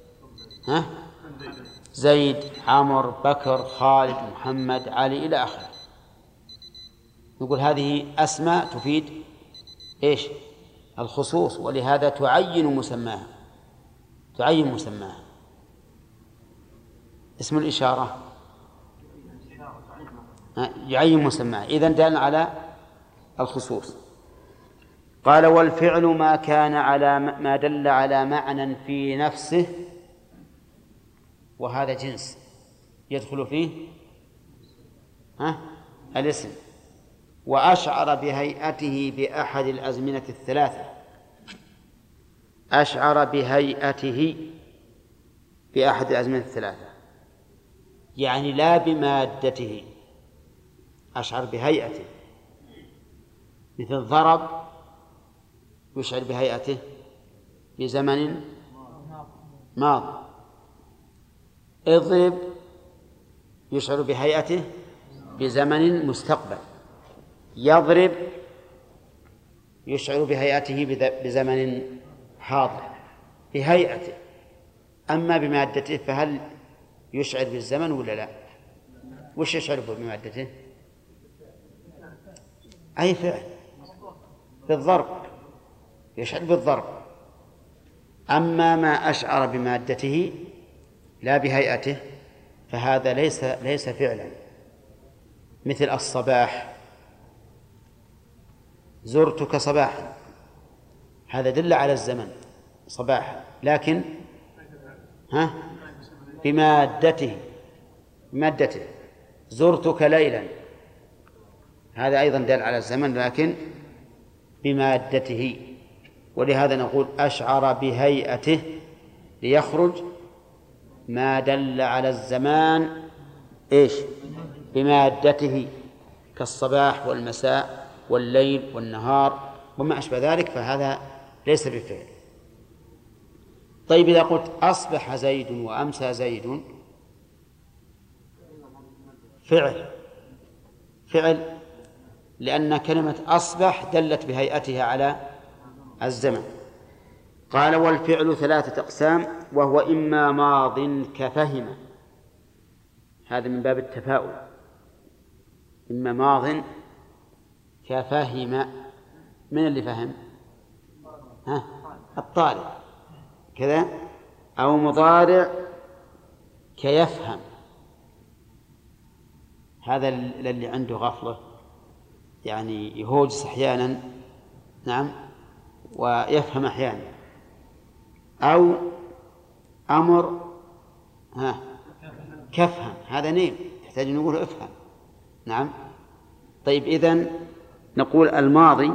زيد، عمر، بكر، خالد، محمد، علي إلى آخره. نقول هذه أسماء تفيد إيش؟ الخصوص، ولهذا تعين مسماها، تعين مسماها. اسم الإشارة يعين مسماها، إذن دل على الخصوص. قال: والفعل ما كان على ما دل على معنى في نفسه، وهذا جنس يدخل فيه الاسم، وأشعر بهيئته بأحد الأزمنة الثلاثة. أشعر بهيئته بأحد الأزمنة الثلاثة، يعني لا بمادته، أشعر بهيئته، مثل ضرب يشعر بهيئته بزمن ماضي، اضرب يشعر بهيئته بزمن مستقبل، يضرب يشعر بهيئته بزمن حاضر بهيئته. أما بمادته فهل يشعر بالزمن ولا لا؟ وش يشعر بمادته؟ أي فعل، بالضرب، يشعر بالضرب. أما ما أشعر بمادته لا بهيئته فهذا ليس فعلا، مثل الصباح، زرتك صباحا، هذا دل على الزمن صباحا، لكن بمادته، زرتك ليلا، هذا أيضا دل على الزمن لكن بمادته. ولهذا نقول أشعر بهيئته ليخرج ما دل على الزمان إيش؟ بمادته، كالصباح والمساء والليل والنهار وما أشبه ذلك، فهذا ليس بفعل. طيب، إذا قلت أصبح زيد وأمسى زيد، فعل لأن كلمة أصبح دلت بهيئتها على الزمن. قال: والفعل 3 أقسام، وهو إما ماض كفهم، هذا من باب التفاؤل، إما ماض كفهم. من اللي فهم؟ الطالب كذا، أو مضارع كيفهم. هذا الذي عنده غفلة يعني يهوجس أحيانا، نعم، ويفهم أحيانا. أو أمر كفهم، هذا نيم يحتاج نقول افهم. نعم. طيب إذن نقول الماضي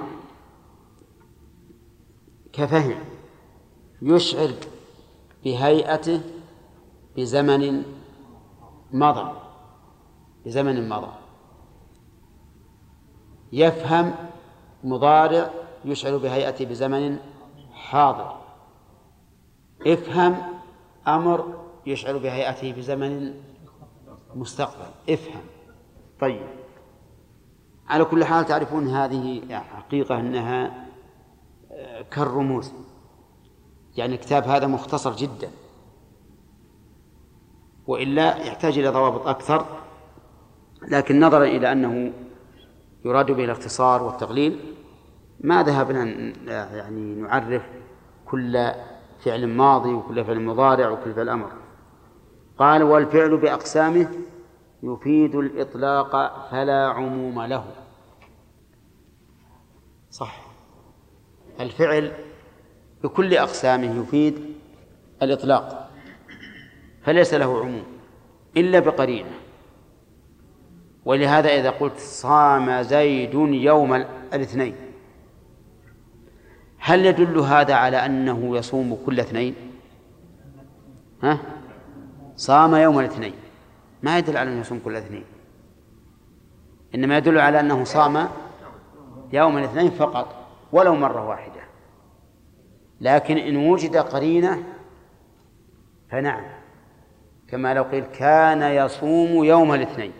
كفهم يشعر بهيئته بزمن مضى، بزمن مضى. يفهم مضارع يشعر بهيئته بزمن حاضر. افهم أمر يشعر بهيئته بزمن مستقبل. افهم. طيب، على كل حال تعرفون هذه حقيقة أنها كالرموز، يعني الكتاب هذا مختصر جدا، وإلا يحتاج إلى ضوابط أكثر، لكن نظرا إلى أنه يراد به الاختصار والتقليل ما ذهبنا يعني نعرف كل فعل ماضي وكل فعل مضارع وكل فعل أمر. قال: والفعل بأقسامه يفيد الإطلاق فلا عموم له. صح، الفعل بكل أقسامه يفيد الإطلاق فليس له عموم إلا بقرينة. ولهذا إذا قلت صام زيد يوم الاثنين، هل يدل هذا على أنه يصوم كل اثنين؟ صام يوم الاثنين ما يدل على أنه يصوم كل اثنين، إنما يدل على أنه صام يوم الاثنين فقط ولو مرة واحدة. لكن إن وجد قرينة فنعم، كما لو قيل كان يصوم يوم الاثنين،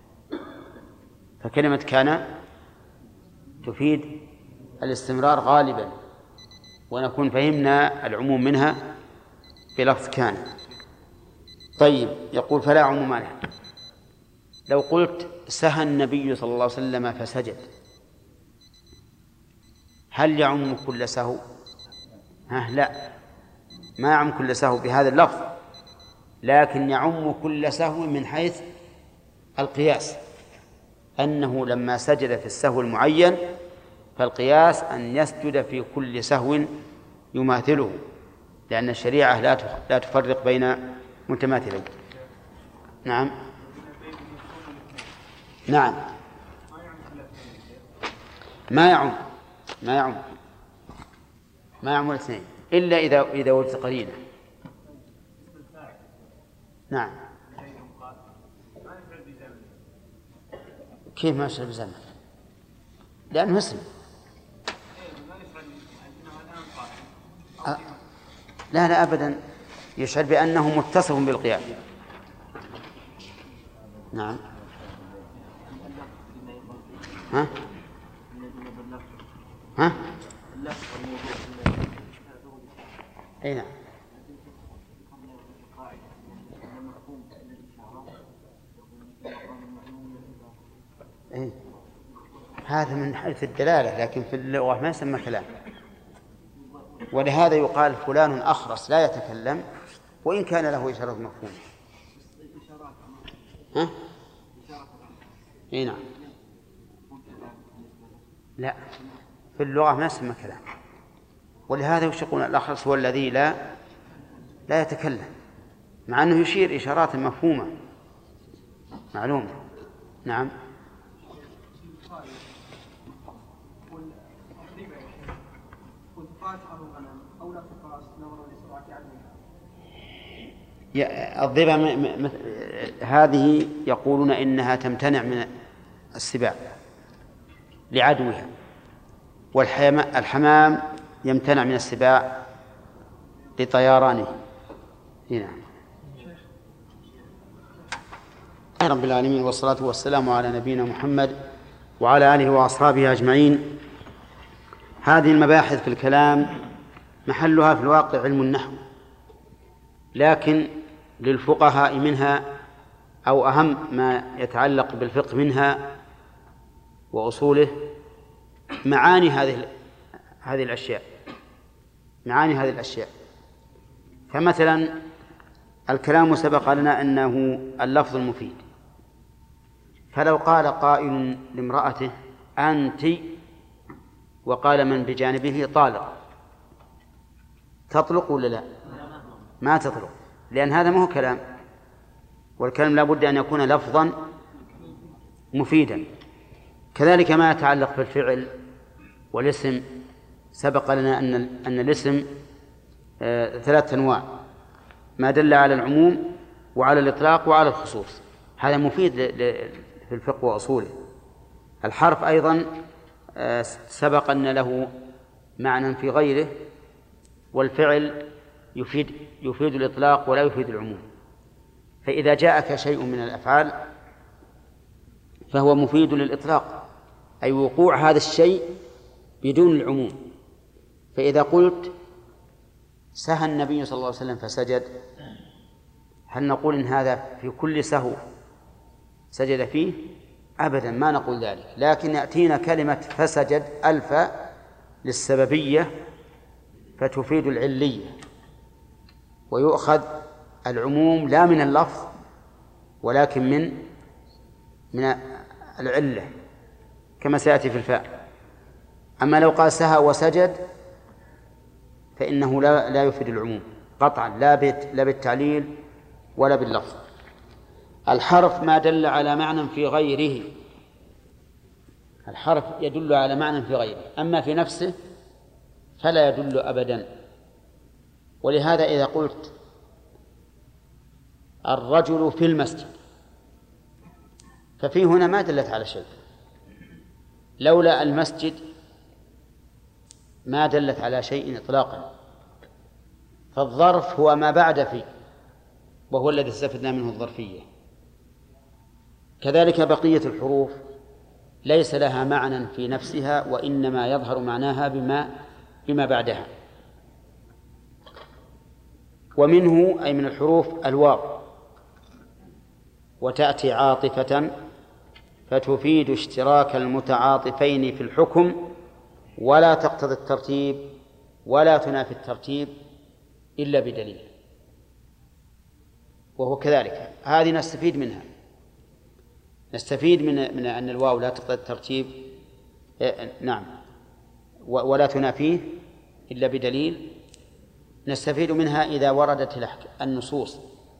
فكلمة كان تفيد الاستمرار غالبا، ونكون فهمنا العموم منها بلفظ كان. طيب، يقول: فلا عموم له. لو قلت سهى النبي صلى الله عليه وسلم فسجد، هل يعم كل سهو؟ لا، ما يعم كل سهو بهذا اللفظ، لكن يعم كل سهو من حيث القياس، أنه لما سجد في السهو المعين فالقياس أن يسجد في كل سهو يماثله، لأن الشريعة لا تفرق بين متماثلين. نعم. نعم، ما يعم الاثنين إلا إذا وجد قرينة. نعم. كيف ما يشعر بزمن؟ لأنه اسم. لا أبدا، يشعر بأنه متصف بالقيام. نعم. أي نعم. إيه؟ هذا من حيث الدلالة، لكن في اللغة ما يسمى كلام. ولهذا يقال فلان أخرس لا يتكلم وإن كان له إشارة مفهومة. إيه نعم. لا، في اللغة ما يسمى كلام، ولهذا يشقون الأخرس هو الذي لا يتكلم، مع أنه يشير إشارات مفهومة معلومة. نعم. الضبع هذه يقولون إنها تمتنع من السباع لعدوها، والحمام يمتنع من السباع لطيرانه. هنا. رب العالمين، والصلاة والسلام على نبينا محمد وعلى آله وأصحابه أجمعين. هذه المباحث في الكلام محلها في الواقع علم النحو، لكن للفقهاء منها أو أهم ما يتعلق بالفقه منها وأصوله معاني هذه الأشياء، فمثلا الكلام سبق لنا أنه اللفظ المفيد، فلو قال قائل لامرأته أنت، وقال من بجانبه طالق، تطلق ولا لا؟ ما تطلق، لأن هذا ما هو كلام، والكلام لا بد أن يكون لفظا مفيدا. كذلك ما يتعلق بالفعل والاسم، سبق لنا أن الاسم 3 أنواع: ما دل على العموم وعلى الإطلاق وعلى الخصوص، هذا مفيد في الفقه وأصوله. الحرف أيضا سبق أن له معنى في غيره، والفعل يفيد الإطلاق ولا يفيد العموم. فإذا جاءك شيء من الأفعال فهو مفيد للإطلاق، أي وقوع هذا الشيء بدون العموم. فإذا قلت سهى النبي صلى الله عليه وسلم فسجد، هل نقول إن هذا في كل سهو سجد فيه؟ أبدا، ما نقول ذلك، لكن يأتينا كلمة فسجد ألف للسببية فتفيد العلية، ويؤخذ العموم لا من اللفظ ولكن من العلة كما سيأتي في الفاء. أما لو قال سهى وسجد فإنه لا يفيد العموم قطعا، لا بالتعليل ولا باللفظ. الحرف ما دل على معنى في غيره، الحرف يدل على معنى في غيره، أما في نفسه فلا يدل أبدا. ولهذا إذا قلت الرجل في المسجد ففي هنا ما دلت على شيء، لولا المسجد ما دلت على شيء إطلاقا. فالظرف هو ما بعد فيه، وهو الذي استفدنا منه الظرفية. كذلك بقية الحروف ليس لها معنى في نفسها، وإنما يظهر معناها بما بعدها. ومنه أي من الحروف الواو، وتأتي عاطفة فتفيد اشتراك المتعاطفين في الحكم، ولا تقتضي الترتيب ولا تنافي الترتيب إلا بدليل. وهو كذلك، هذه نستفيد منها، نستفيد من أن الواو لا تقتضي الترتيب، نعم، ولا تنافيه إلا بدليل. نستفيد منها إذا وردت النصوص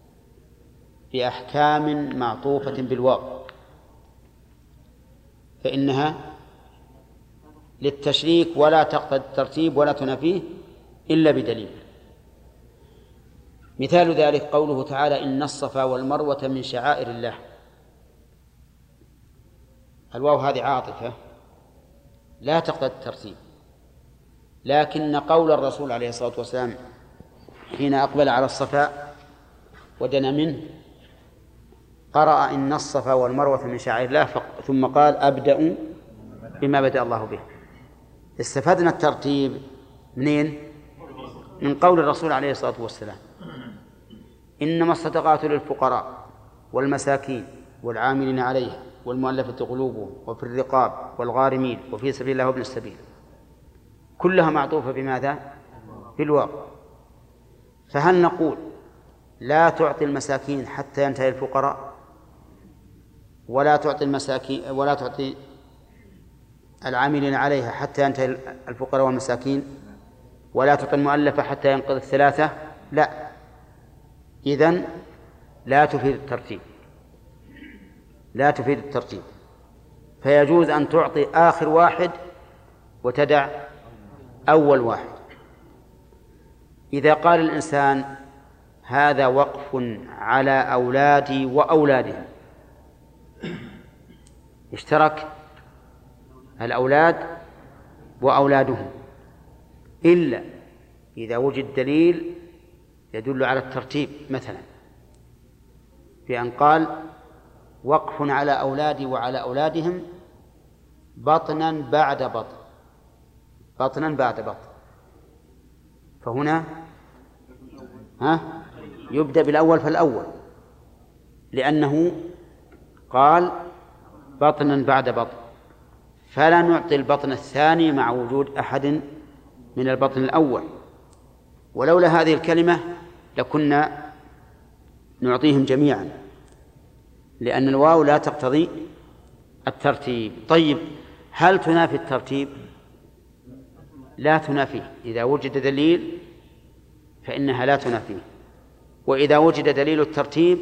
بأحكام معطوفة بالواو فإنها للتشريك ولا تقتضي الترتيب ولا تنافيه إلا بدليل. مثال ذلك قوله تعالى إن الصفا والمروة من شعائر الله. الواو هذه عاطفة لا تقتضي الترتيب، لكن قول الرسول عليه الصلاة والسلام حين أقبل على الصفا ودنا منه قرأ إن الصفا والمروة من شعائر الله ثم قال أبدأ بما بدأ الله به. استفدنا الترتيب منين؟ من قول الرسول عليه الصلاة والسلام إنما الصدقات للفقراء والمساكين والعاملين عليها والمؤلفة قلوبهم وفي الرقاب والغارمين وفي سبيل الله وابن السبيل، كلها معطوفة بماذا؟ بالواو. فهل نقول لا تعطي المساكين حتى ينتهي الفقراء، ولا تعطي العاملين عليها حتى ينتهي الفقراء والمساكين، ولا تعطي المؤلفة حتى ينقضي الثلاثة؟ لا، إذن لا تفيد الترتيب، فيجوز أن تعطي آخر واحد وتدع أول واحد. إذا قال الإنسان هذا وقف على أولادي وأولادهم، اشترك الأولاد وأولادهم، إلا إذا وجد دليل يدل على الترتيب، مثلا بأن قال وقف على أولادي وعلى أولادهم بطنا بعد بطن، فهنا يبدأ بالأول فالأول، لأنه قال بطنا بعد بطن، فلا نعطي البطن الثاني مع وجود أحد من البطن الأول. ولولا هذه الكلمة لكنا نعطيهم جميعا، لأن الواو لا تقتضي الترتيب. طيب هل تنافي الترتيب؟ لا تنافيه. إذا وجد دليل فإنها لا تنافيه، وإذا وجد دليل الترتيب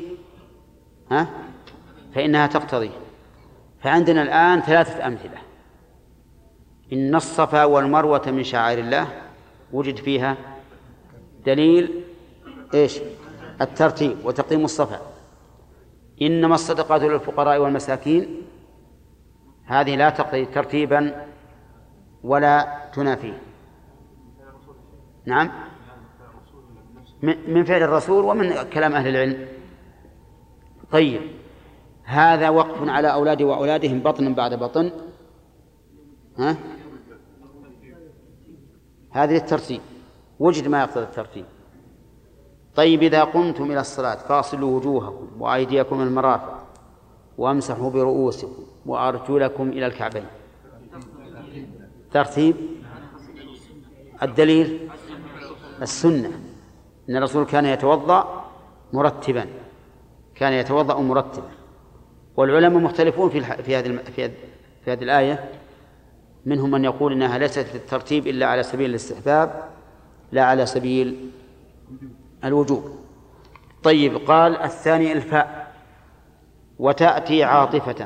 فإنها تقتضيه. فعندنا الآن 3 أمثلة. إن الصفا والمروة من شعائر الله وجد فيها دليل إيش؟ الترتيب وتقييم الصفا. إنما الصدقات للفقراء والمساكين، هذه لا تقتضي ترتيبا ولا تنافيه. نعم، من فعل الرسول ومن كلام أهل العلم. طيب هذا وقف على أولادي وأولادهم بطنا بعد بطن، هذه الترتيب، وجد ما يقتضي الترتيب. طيب إذا قمتم إلى الصلاة فاصلوا وجوهكم وأيديكم إلى المرافق وامسحوا برؤوسكم وأرجلكم إلى الكعبين، ترتيب. الدليل السنة، إن الرسول كان يتوضأ مرتبا، كان يتوضأ مرتبا. والعلماء مختلفون في هذه الآية، منهم من يقول إنها ليست الترتيب إلا على سبيل الاستحباب لا على سبيل الوجوب. طيب قال الثاني الفاء وتأتي عاطفة.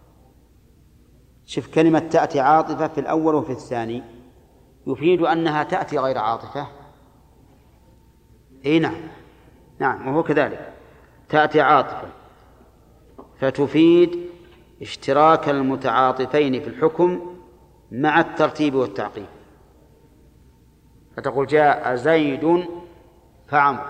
شوف كلمة تأتي عاطفة في الأول وفي الثاني يفيد أنها تأتي غير عاطفة. نعم وهو كذلك، تأتي عاطفة فتفيد اشتراك المتعاطفين في الحكم مع الترتيب والتعقيب. فتقول جاء زيد فعمر،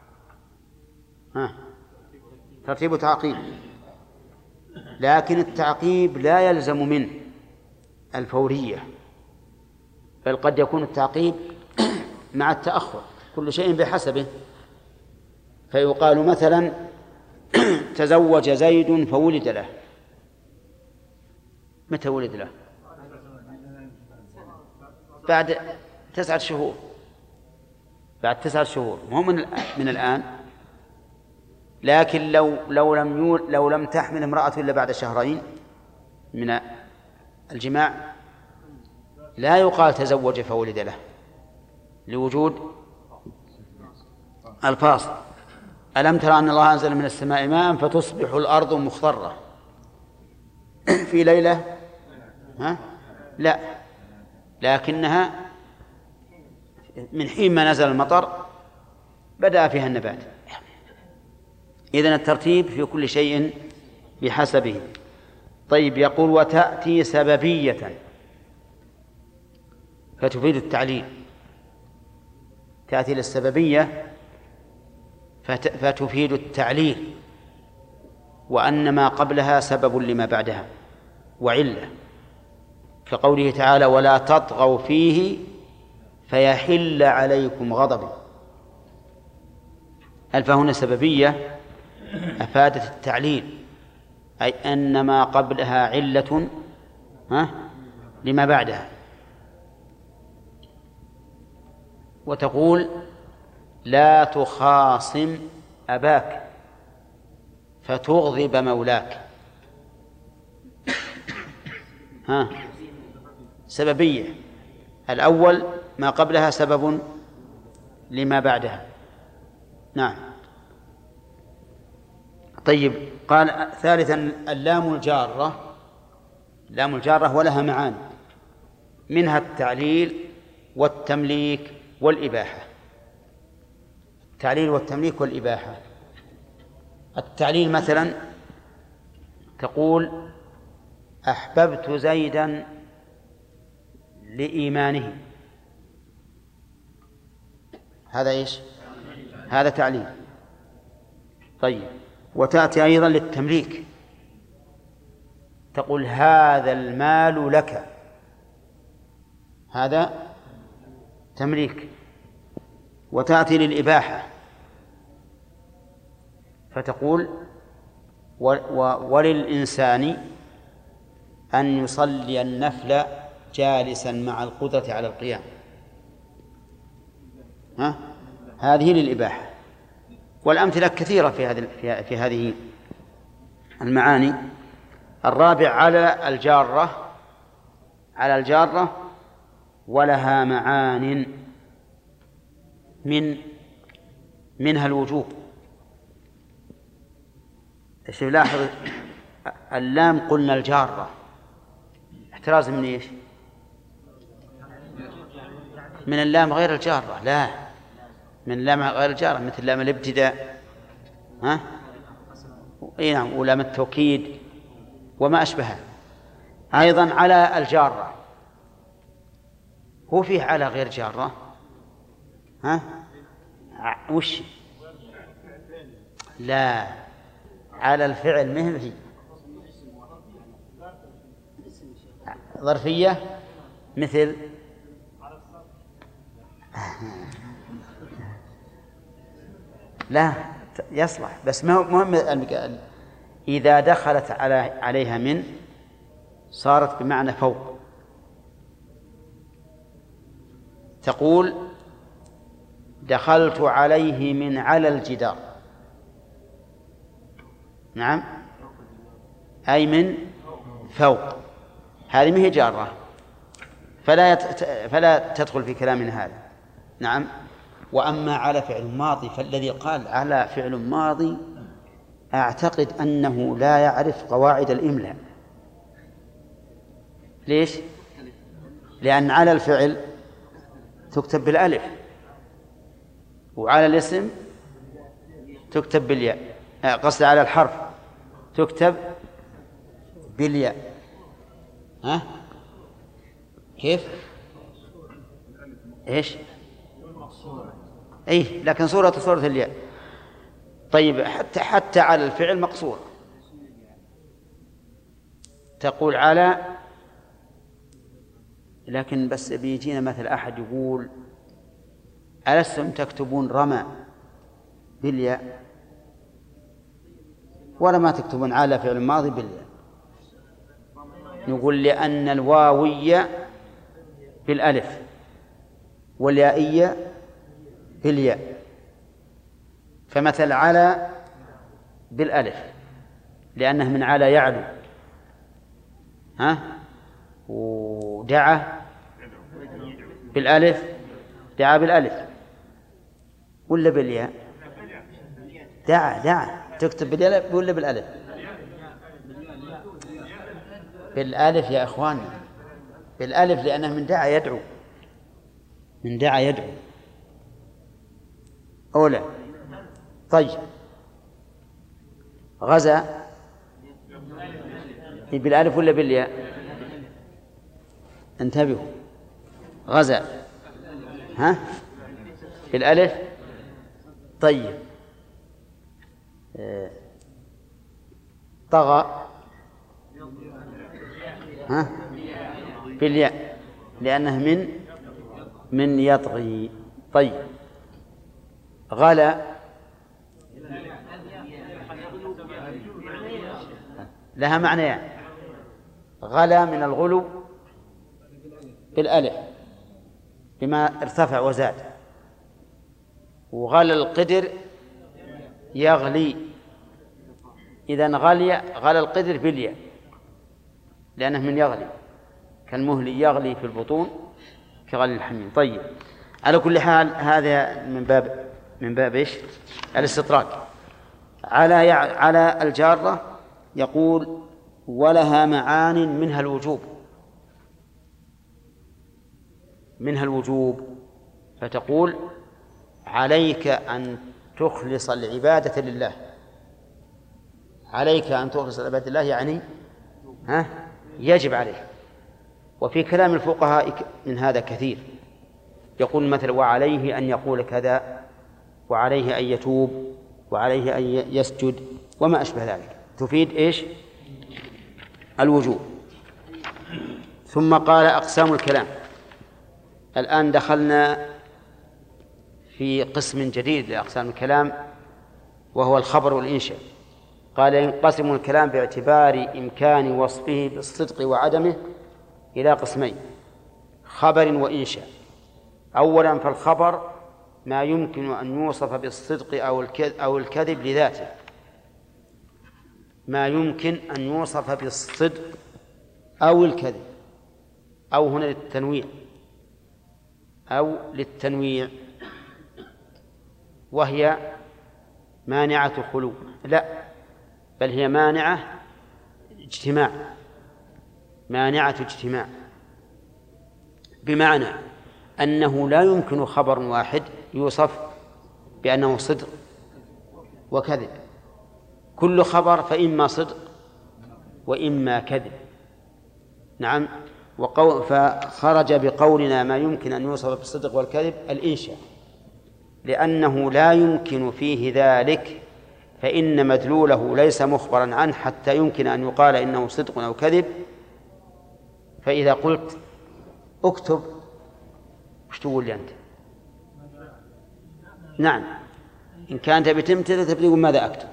ترتيب وتعقيب، لكن التعقيب لا يلزم منه الفورية، بل قد يكون التعقيب مع التأخر، كل شيء بحسبه. فيقال مثلا تزوج زيد فولد له. متى ولد له؟ بعد 9 شهور، بعد 9 شهور، مو من الآن. لكن لو لم تحمل امرأة إلا بعد 2 شهرين من الجماع لا يقال تزوج فولد له، لوجود الفاصل. ألم ترى أن الله أنزل من السماء ماء فتصبح الأرض مخضرة في ليلة؟ لا، لكنها من حين ما نزل المطر بدأ فيها النبات. إذن الترتيب في كل شيء بحسبه. طيب يقول وتأتي سببية فتفيد التعليل. تأتي للسببية فتفيد التعليل، وأن ما قبلها سبب لما بعدها وعلة، كقوله تعالى ولا تطغوا فيه فيحل عليكم غضبي. فهنا سببية أفادت التعليل، أي أن ما قبلها علة لما بعدها. وتقول لا تخاصم أباك فتغضب مولاك، سببية. الأول ما قبلها سبب لما بعدها. نعم. طيب قال ثالثا اللام الجارة. اللام الجارة ولها معاني، منها التعليل والتمليك والإباحة. التعليل والتمليك والإباحة. التعليل مثلا تقول أحببت زيدا لإيمانه، هذا إيش؟ هذا تعليل. طيب وتأتي أيضا للتمليك، تقول هذا المال لك، هذا تمليك. وتأتي للإباحة فتقول وللإنسان أن يصلي النفل جالسا مع القدرة على القيام، هذه للإباحة. والأمثلة كثيرة في هذه المعاني. الرابع على الجارة ولها معان منها الوجوب. لاحظ اللام قلنا الجارة احتراز من ايش؟ من اللام غير الجارة، لا، من اللام غير الجارة مثل لام الابتداء، اي نعم، ولام التوكيد وما أشبهها. أيضا على الجارة، هو فيه على غير جارة؟ وش؟ لا، على الفعل مهم هي ظرفية مثل لا يصلح، بس مهم إذا دخلت عليها من صارت بمعنى فوق. تقول دخلت عليه من على الجدار، نعم، أي من فوق، هذه ما هي جارة، فلا تدخل في كلامنا هذا. نعم. وأما على فعل ماضي، فالذي قال على فعل ماضي أعتقد أنه لا يعرف قواعد الإملاء. ليش؟ لأن على الفعل تكتب بالألف، وعلى الاسم تكتب بالياء، قصد على الحرف تكتب بالياء. كيف؟ إيش؟ أي، لكن صورة الياء. طيب، حتى على الفعل مقصور، تقول على، لكن بس بيجينا مثل أحد يقول ألستم تكتبون رمى بالياء ولا ما تكتبون على فعل ماضي بالياء؟ نقول لأن الواوية بالألف واليائية بالياء، فمثل على بالألف لأنه من على يعلو، ودعا بالألف، دعا بالألف ولا بالياء؟ دعا تكتب بالألف ولا بالألف؟ بالألف يا إخواني، بالألف، لأنه من دعا يدعو، من دعا يدعو أولى. طيب، غزا بالألف ولا بالياء؟ انتبهوا، غزا بالألف. طيب، طغى بالياء لأنه من يطغي. طيب، غلا لها معنيان، غلا من الغلو بالألف بما ارتفع وزاد، وغلا القدر يغلي، إذن غلا القدر بالياء لأنه من يغلي، كالمهل يغلي في البطون كغلي الحميم. طيب، على كل حال هذا من باب إيش؟ الاستطراق. على الجارة يقول ولها معان منها الوجوب، فتقول عليك أن تخلص العبادة لله، عليك أن تخلص العبادة لله يعني يجب عليه. وفي كلام الفقهاء من هذا كثير، يقول مثلا وعليه أن يقول كذا، وعليه أن يتوب، وعليه أن يسجد، وما أشبه ذلك، تفيد إيش؟ الوجوب. ثم قال أقسام الكلام. الآن دخلنا في قسم جديد لأقسام الكلام، وهو الخبر والإنشاء. قال ينقسم الكلام باعتبار إمكان وصفه بالصدق وعدمه إلى قسمين: خبر وإنشاء. أولا، فالخبر ما يمكن أن يوصف بالصدق أو الكذب لذاته. ما يمكن أن يوصف بالصدق أو الكذب، أو هنا للتنويع، وهي مانعة خلو، لا، بل هي مانعة اجتماع، بمعنى أنه لا يمكن خبر واحد يوصف بأنه صدق وكذب، كل خبر فإما صدق وإما كذب. نعم. فخرج بقولنا ما يمكن أن يوصف بالصدق والكذب الإنشاء، لأنه لا يمكن فيه ذلك، فإن مدلوله ليس مخبرا عنه حتى يمكن أن يقال إنه صدق أو كذب. فإذا قلت اكتب، وش تقول لي أنت؟ نعم، إن كانت بتمتثل تقول ماذا أكتب،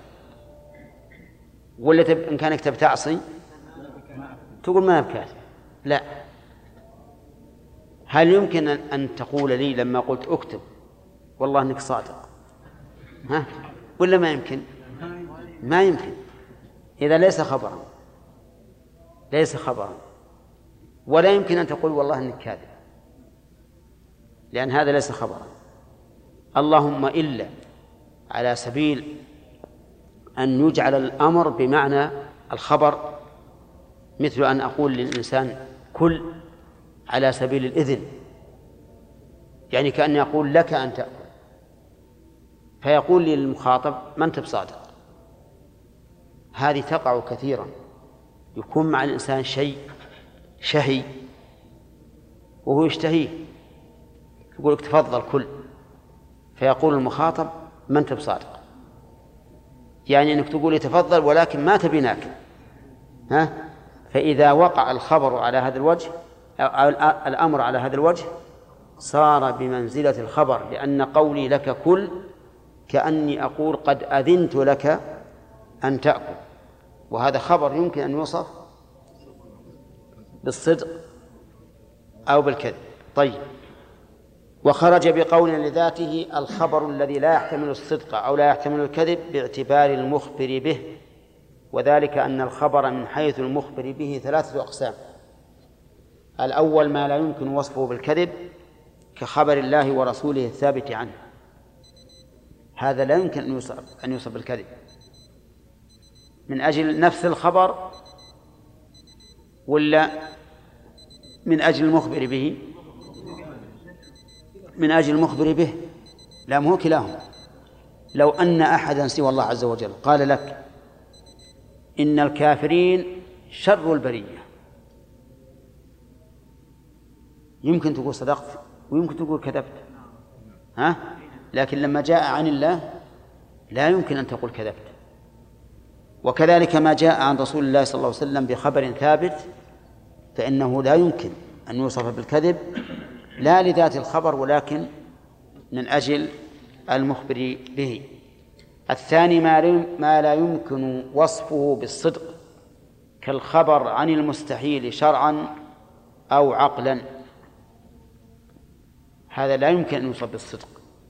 ولا إن كانك تعصي تقول ما بكاتب. لا، هل يمكن أن تقول لي لما قلت اكتب والله أنك صادق، ولا ما يمكن؟ ما يمكن. إذا ليس خبرا، ولا يمكن أن تقول والله أنك كاذب، لأن هذا ليس خبرا. اللهم إلا على سبيل أن يجعل الأمر بمعنى الخبر، مثل أن أقول للإنسان كل على سبيل الإذن، يعني كأني أقول لك أن تأكل، فيقول لي المخاطب ما أنت بصادق. هذه تقع كثيرا، يكون مع الإنسان شيء شهي وهو يشتهيه، يقول لك تفضل كل، فيقول المخاطب ما أنت بصادق، يعني أنك تقول تفضل ولكن ما تبي ناكل. فإذا وقع الخبر على هذا الوجه أو الأمر على هذا الوجه صار بمنزلة الخبر، لأن قولي لك كل كأني أقول قد أذنت لك أن تأكل، وهذا خبر يمكن أن يوصف بالصدق أو بالكذب. طيب، وخرج بقول لذاته الخبر الذي لا يحتمل الصدق أو لا يحتمل الكذب باعتبار المخبر به، وذلك أن الخبر من حيث المخبر به 3 أقسام. الأول ما لا يمكن وصفه بالكذب كخبر الله ورسوله الثابت عنه، هذا لا يمكن أن يوصف بالكذب من أجل نفس الخبر ولا من أجل المخبر به؟ من أجل المخبر به، لا، مو كلاهما. لو أن أحدا سوى الله عز وجل قال لك إن الكافرين شر البرية، يمكن تقول صدقت ويمكن تقول كذبت، لكن لما جاء عن الله لا يمكن أن تقول كذبت. وكذلك ما جاء عن رسول الله صلى الله عليه وسلم بخبر ثابت فإنه لا يمكن أن يوصف بالكذب، لا لذات الخبر ولكن من أجل المخبر به. الثاني ما لا يمكن وصفه بالصدق كالخبر عن المستحيل شرعا أو عقلا، هذا لا يمكن أن يوصف بالصدق.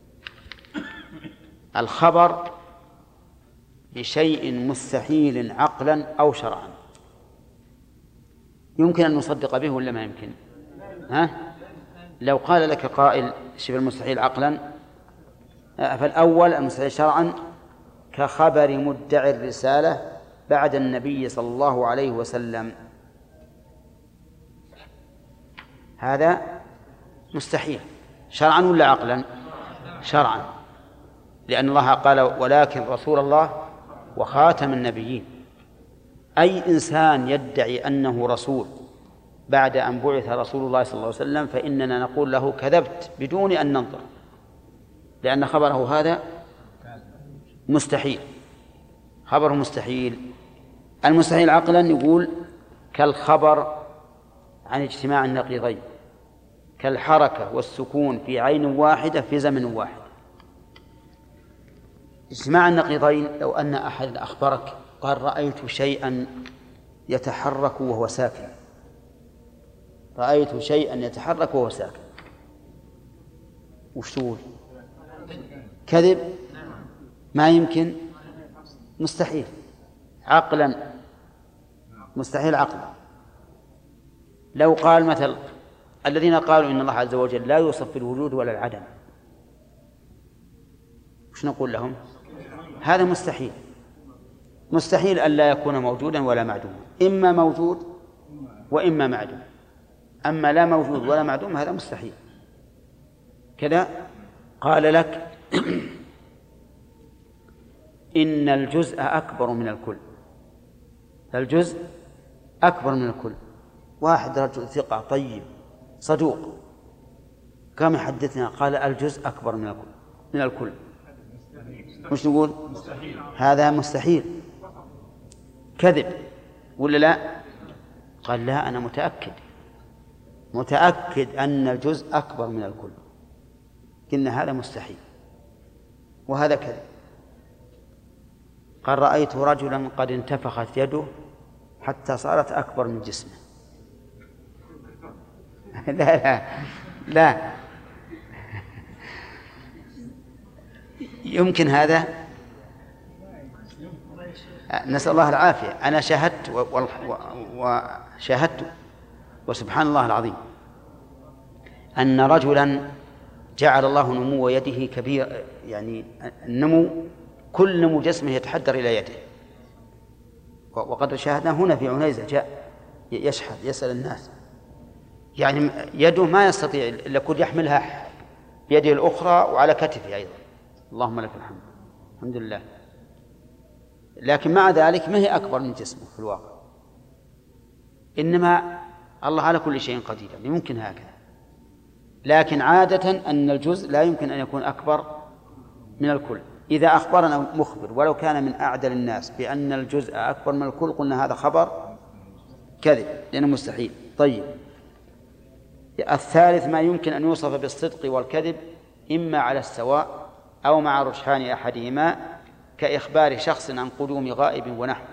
الخبر بشيء مستحيل عقلا أو شرعا يمكن أن نصدق به ولا ما يمكن؟ لو قال لك قائل شبه المستحيل عقلا، فالأول المستحيل شرعا كخبر مدعي الرسالة بعد النبي صلى الله عليه وسلم، هذا مستحيل شرعا ولا عقلا؟ شرعا، لأن الله قال ولكن رسول الله وخاتم النبيين. أي إنسان يدعي أنه رسول بعد أن بعث رسول الله صلى الله عليه وسلم فإننا نقول له كذبت بدون أن ننظر، لأن خبره هذا مستحيل، خبره مستحيل. المستحيل عقلا يقول كالخبر عن اجتماع النقيضين، كالحركة والسكون في عين واحدة في زمن واحد. اجتماع النقيضين لو أن أحد أخبرك قال رأيت شيئا يتحرك وهو ساكن، رأيت شيئا يتحرك وهو ساكن، وش تقول؟ كذب ما يمكن، مستحيل عقلا، مستحيل عقلا. لو قال مثل الذين قالوا إن الله عز وجل لا يوصف بالوجود ولا العدم، وش نقول لهم؟ هذا مستحيل، مستحيل أن لا يكون موجودا ولا معدوما، إما موجود وإما معدوم. أما لا موجود ولا معدوم هذا مستحيل. كذا قال لك إن الجزء أكبر من الكل، الجزء أكبر من الكل. واحد رجل ثقة طيب صدوق كم يحدثنا قال الجزء أكبر من الكل، مش نقول هذا مستحيل كذب ولا لا؟ قال لا، أنا متأكد أن الجزء أكبر من الكل. قلنا هذا مستحيل وهذا كذب. قال رأيت رجلا قد انتفخت يده حتى صارت أكبر من جسمه. لا يمكن هذا، نسأل الله العافية. أنا شاهدت وشاهدت وسبحان الله العظيم أن رجلا جعل الله نمو يده كبير، يعني النمو كل نمو جسمه يتحدر إلى يده. وقد شاهدنا هنا في عنيزة جاء يشحذ يسأل الناس، يعني يده ما يستطيع إلا كل يحملها بيده الأخرى وعلى كتفه أيضا. اللهم لك الحمد، الحمد لله. لكن مع ذلك ما هي أكبر من جسمه في الواقع، إنما الله على كل شيء قدير، يعني يمكن هكذا. لكن عادة أن الجزء لا يمكن أن يكون أكبر من الكل. إذا أخبرنا مخبر ولو كان من أعدل الناس بأن الجزء أكبر من الكل قلنا هذا خبر كذب لأنه مستحيل. طيب، الثالث ما يمكن أن يوصف بالصدق والكذب إما على السواء أو مع رجحان أحدهما، كإخبار شخص عن قدوم غائب ونحوه.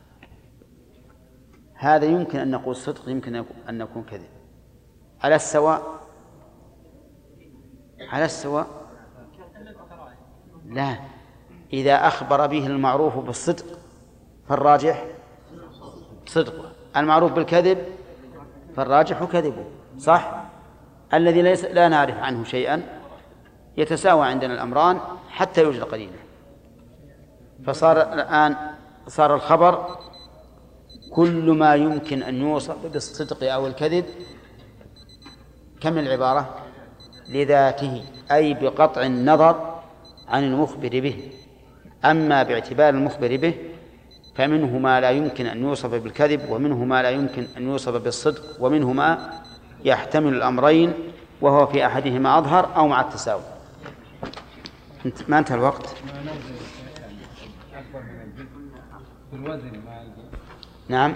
هذا يمكن أن نقول صدق، يمكن أن نكون كذب. على السواء، على السواء لا، إذا أخبر به المعروف بالصدق فالراجح صدقه، المعروف بالكذب فالراجح كذبه، صح؟ الذي لا نعرف عنه شيئا يتساوى عندنا الأمران حتى يوجد قرينة. فصار الآن صار الخبر كل ما يمكن أن يوصف بالصدق أو الكذب كم العبارة لذاته، أي بقطع النظر عن المخبر به. أما باعتبار المخبر به فمنه ما لا يمكن أن يوصف بالكذب، ومنه ما لا يمكن أن يوصف بالصدق، ومنه ما يحتمل الأمرين وهو في أحدهما أظهر أو مع التساوي. ما انتهى الوقت؟ نعم.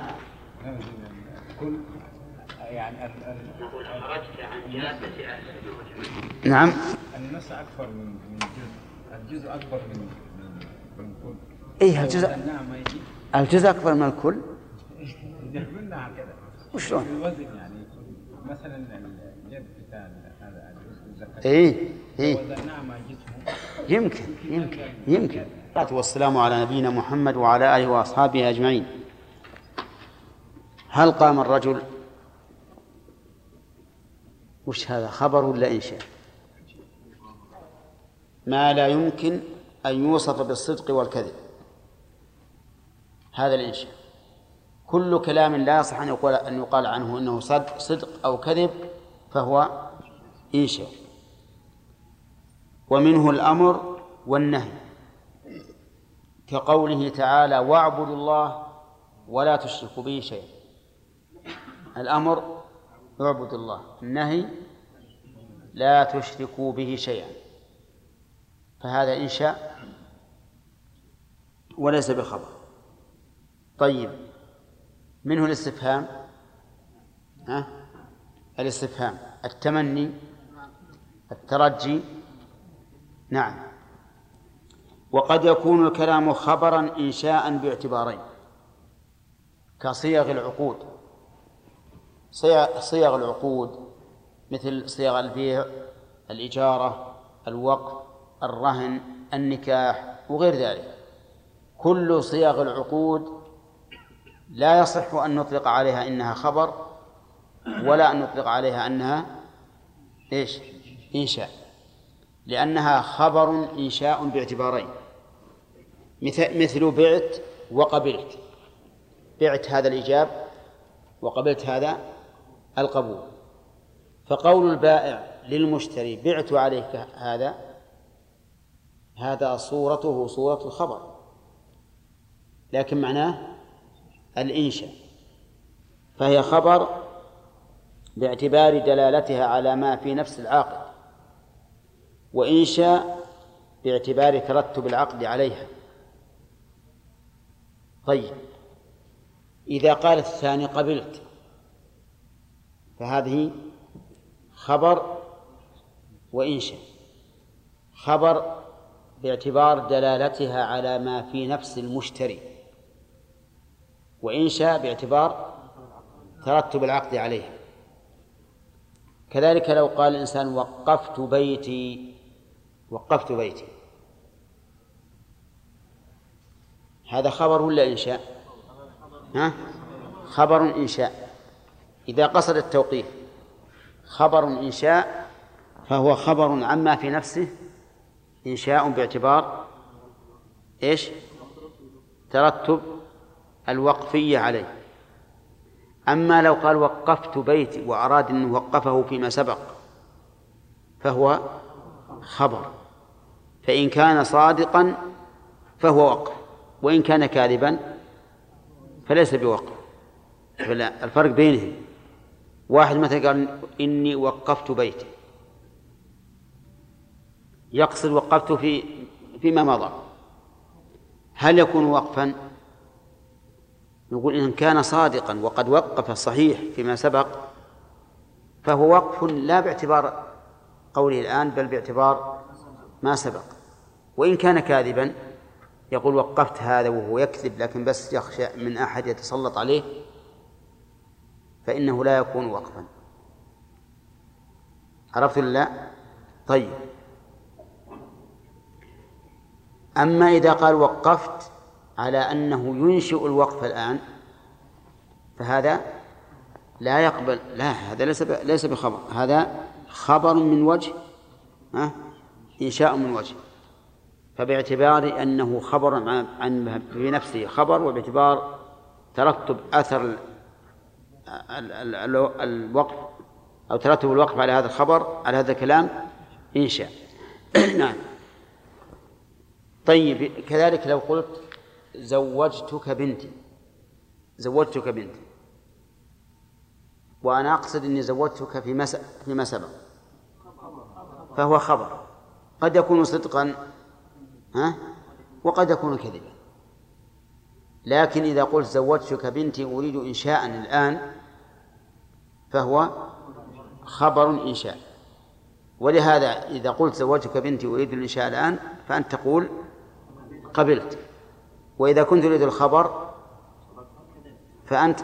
نعم. النص أكبر من الجزء أكبر من الكل. إيه الجزء أكبر من الكل. قلنا هكذا. وشلون؟ الوزن يعني مثلا اليد بتاع هذا الجزء. إيه وزناه مع جسمه. يمكن. والسلام على نبينا محمد وعلى آله وأصحابه أجمعين. هل قام الرجل؟ وش هذا، خبر ولا إنشاء؟ ما لا يمكن أن يوصف بالصدق والكذب، هذا الإنشاء. كل كلام لا يصح أن يقال عنه إنه صدق أو كذب فهو إنشاء. ومنه الأمر والنهي، كقوله تعالى واعبدوا الله ولا تشركوا به شيئا. الأمر اعبدوا الله، النهي لا تشركوا به شيئا، فهذا إنشاء وليس بخبر. طيب، منه الاستفهام، الاستفهام، التمني، الترجي. نعم. وقد يكون الكلام خبرا إنشاء باعتبارين، كصيغ العقود. صيغ العقود مثل صيغ البيع، الإجارة، الوقف، الرهن، النكاح وغير ذلك، كل صيغ العقود لا يصح أن نطلق عليها إنها خبر، ولا أن نطلق عليها أنها إيش؟ إنشاء، لأنها خبر إنشاء باعتبارين، مثل بعت وقبلت. بعت هذا الإيجاب، وقبلت هذا القبول. فقول البائع للمشتري بعت عليك هذا صورته صورة الخبر، لكن معناه الإنشاء، فهي خبر باعتبار دلالتها على ما في نفس العقد، وإنشاء باعتبار ترتب العقد عليها. طيب، إذا قال الثاني قبلت، فهذه خبر وإنشاء، خبر باعتبار دلالتها على ما في نفس المشتري، وإنشاء باعتبار ترتب العقد عليها. كذلك لو قال الإنسان وقفت بيتي، وقفت بيتي، هذا خبر ولا إنشاء؟ خبر إنشاء. إذا قصد التوقيف خبر إنشاء فهو خبر عما في نفسه إنشاء باعتبار إيش؟ ترتب الوقفية عليه. أما لو قال وقفت بيتي وأراد أن وقفه فيما سبق فهو خبر، فإن كان صادقا فهو وقف، وإن كان كاذبا فليس بوقف. الفرق بينهم، واحد مثلا قال إني وقفت بيتي، يقصد وقفت فيما مضى، هل يكون وقفا؟ نقول إن كان صادقا وقد وقف الصحيح فيما سبق فهو وقف لا باعتبار قوله الآن بل باعتبار ما سبق. وإن كان كاذبا يقول وقفت هذا وهو يكذب لكن بس يخشى من أحد يتسلط عليه، فإنه لا يكون وقفا. عرفت لا؟ طيب، أما إذا قال وقفت على أنه ينشئ الوقف الآن فهذا لا يقبل، لا، هذا ليس بخبر، هذا خبر من وجه، إنشاء من وجه. فباعتبار أنه خبر عن في نفسه خبر، وباعتبار ترتب أثر الوقف أو ترتب الوقف على هذا الخبر على هذا الكلام إنشاء. نعم. طيب، كذلك لو قلت زوجتك بنتي، زوجتك بنتي، وأنا أقصد أني زوجتك فيما سبق، فهو خبر قد يكون صدقا وقد يكون كذبا. لكن إذا قلت زوجتك بنتي أريد إنشاء الآن فهو خبر إنشاء. ولهذا إذا قلت زوجتك بنتي أريد الإنشاء الآن فأنت تقول قبلت، وإذا كنت تريد الخبر فأنت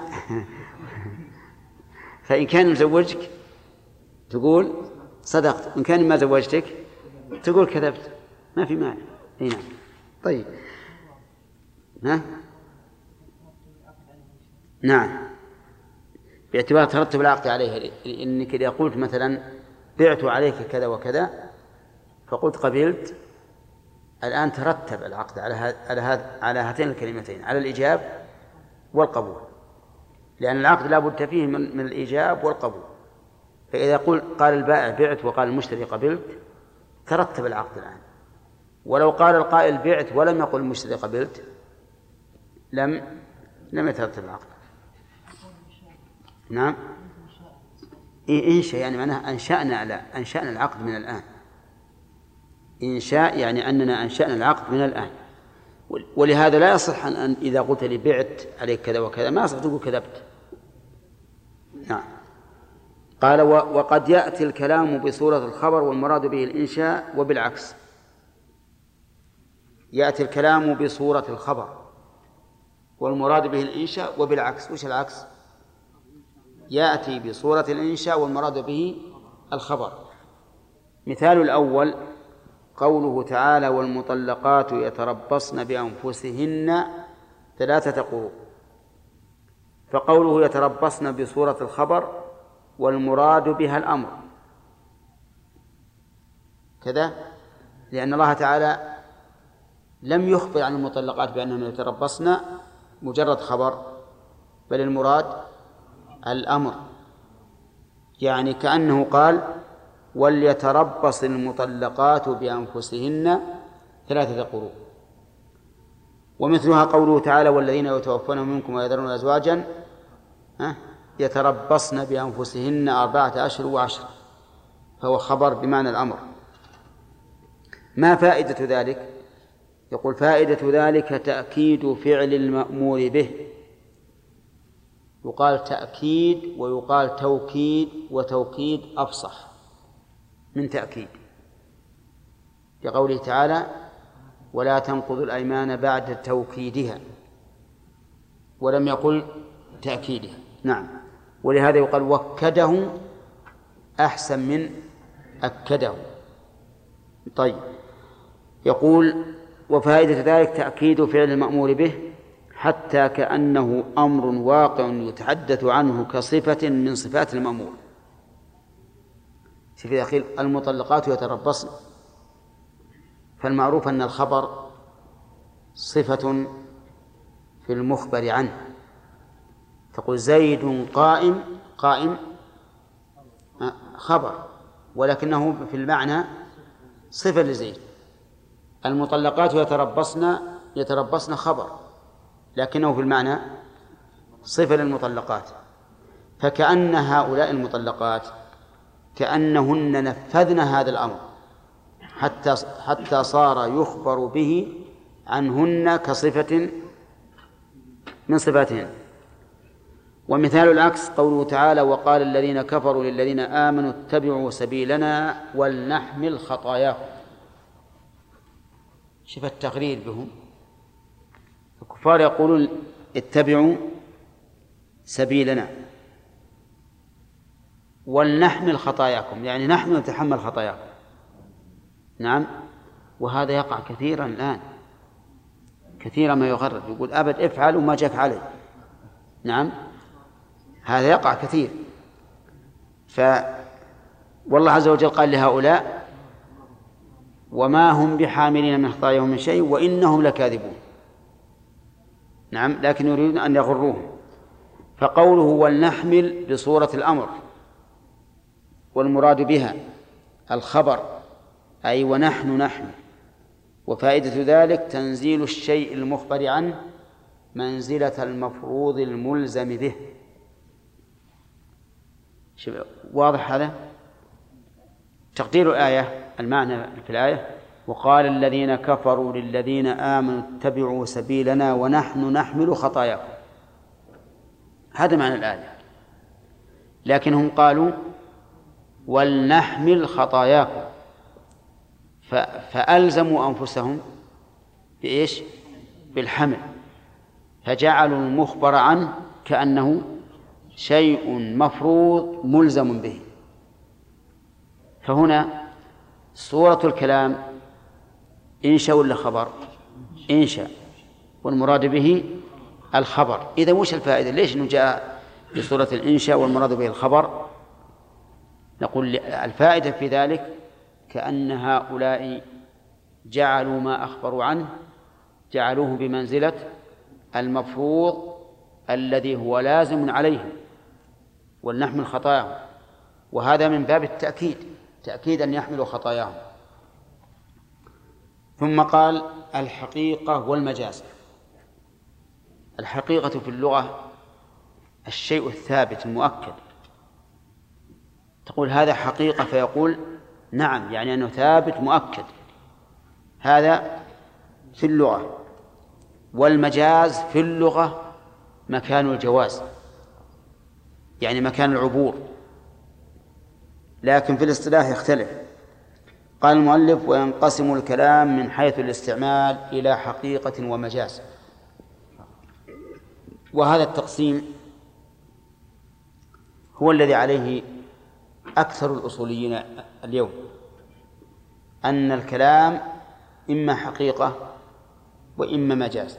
فإن كان مزوجك تقول صدقت، إن كان ما زوجتك تقول كذبت، ما في مانع. هنا طيب. نعم، باعتبار ترتب العقد عليه. إنك إذا قلت مثلا بعت عليك كذا وكذا فقلت قبلت، الآن ترتب العقد على هاتين الكلمتين، على الإيجاب والقبول، لأن العقد لا بد فيه من الإيجاب والقبول. فإذا قال البائع بعت وقال المشتري قبلت ترتب العقد الآن. ولو قال القائل بعت ولم يقل المشتري قبلت لم يترتب العقد. نعم، إنشاء يعني معناها أنشأنا العقد من الآن. إنشاء يعني أننا أنشأنا العقد من الآن. ولهذا لا يصح أن إذا قلت لي بعت عليك كذا وكذا ما يصح تقول كذبت. نعم. قال وقد يأتي الكلام بصورة الخبر والمراد به الإنشاء وبالعكس. يأتي الكلام بصورة الخبر والمراد به الإنشاء وبالعكس. وش العكس؟ يأتي بصورة الإنشاء والمراد به الخبر. مثال الأول قوله تعالى والمطلقات يتربصن بأنفسهن 3 قروء، فقوله يتربصن بصورة الخبر والمراد بها الأمر كذا، لأن الله تعالى لم يخبر عن المطلقات بأنهم يتربصن مجرد خبر، بل المراد الأمر، يعني كأنه قال وليتربص المطلقات بأنفسهن 3 قروء. ومثلها قوله تعالى والذين يتوفون منكم ويذرون أزواجا يتربصن بأنفسهن 4 أشهر و10، فهو خبر بمعنى الأمر. ما فائدة ذلك؟ يقول فائدة ذلك تأكيد فعل المأمور به. يقال تأكيد ويقال توكيد، وتوكيد أفصح من تأكيد، كقوله تعالى ولا تنقضوا الأيمان بعد توكيدها، ولم يقل تأكيدها. نعم، ولهذا يقال وكده أحسن من أكده. طيب، يقول وفائدة ذلك تأكيد فعل المأمور به حتى كأنه أمر واقع يتحدث عنه كصفة من صفات المأمور. في أخير المطلقات يتربصن، فالمعروف أن الخبر صفة في المخبر عنه، تقول زيد قائم، قائم خبر ولكنه في المعنى صفة لزيد. المطلقات يتربصن خبر لكنه في المعنى صفة للمطلقات، فكأن هؤلاء المطلقات كأنهن نفذن هذا الأمر حتى صار يخبر به عنهن كصفة من صفاتهن. ومثال العكس قوله تعالى وقال الذين كفروا للذين آمنوا اتبعوا سبيلنا ولنحمل خطاياكم. شوف التغرير بهم، الكفار يقولون اتبعوا سبيلنا ولنحمل خطاياكم، يعني نحن نتحمل خطاياكم. نعم، وهذا يقع كثيرا الآن، كثيرا ما يغرر، يقول أبد افعل وما جاك علي. نعم، هذا يقع كثير. والله عز وجل قال لهؤلاء وما هم بحاملين من خطاياهم من شيء وإنهم لكاذبون. نعم، لكن يريدون أن يغروهم. فقوله ولنحمل بصورة الأمر والمراد بها الخبر، أي ونحن نحمل، وفائدة ذلك تنزيل الشيء المخبر عنه منزلة المفروض الملزم به. واضح هذا؟ تقدير الآية، المعنى في الآية وقال الذين كفروا للذين آمنوا اتبعوا سبيلنا ونحن نحمل خطاياكم، هذا معنى الآية. لكنهم قالوا ولنحمل خطاياكم، فألزموا أنفسهم بإيش؟ بالحمل، فجعلوا المخبر عنه كأنه شيء مفروض ملزم به. فهنا صورة الكلام إنشاء ولا خبر؟ إنشاء، والمراد به الخبر. إذا وش الفائدة؟ ليش إنه جاء بصورة الإنشاء والمراد به الخبر؟ نقول الفائدة في ذلك كأن هؤلاء جعلوا ما أخبروا عنه جعلوه بمنزلة المفروض الذي هو لازم عليهم ولنحمل خطاياهم، وهذا من باب التأكيد، تأكيد أن يحملوا خطاياهم. ثم قال الحقيقة والمجاز. الحقيقة في اللغة الشيء الثابت المؤكد، تقول هذا حقيقة فيقول نعم، يعني أنه ثابت مؤكد، هذا في اللغة. والمجاز في اللغة مكان الجواز، يعني مكان العبور، لكن في الاصطلاح يختلف. قال المؤلف وينقسم الكلام من حيث الاستعمال إلى حقيقة ومجاز. وهذا التقسيم هو الذي عليه أكثر الأصوليين اليوم، أن الكلام إما حقيقة وإما مجاز،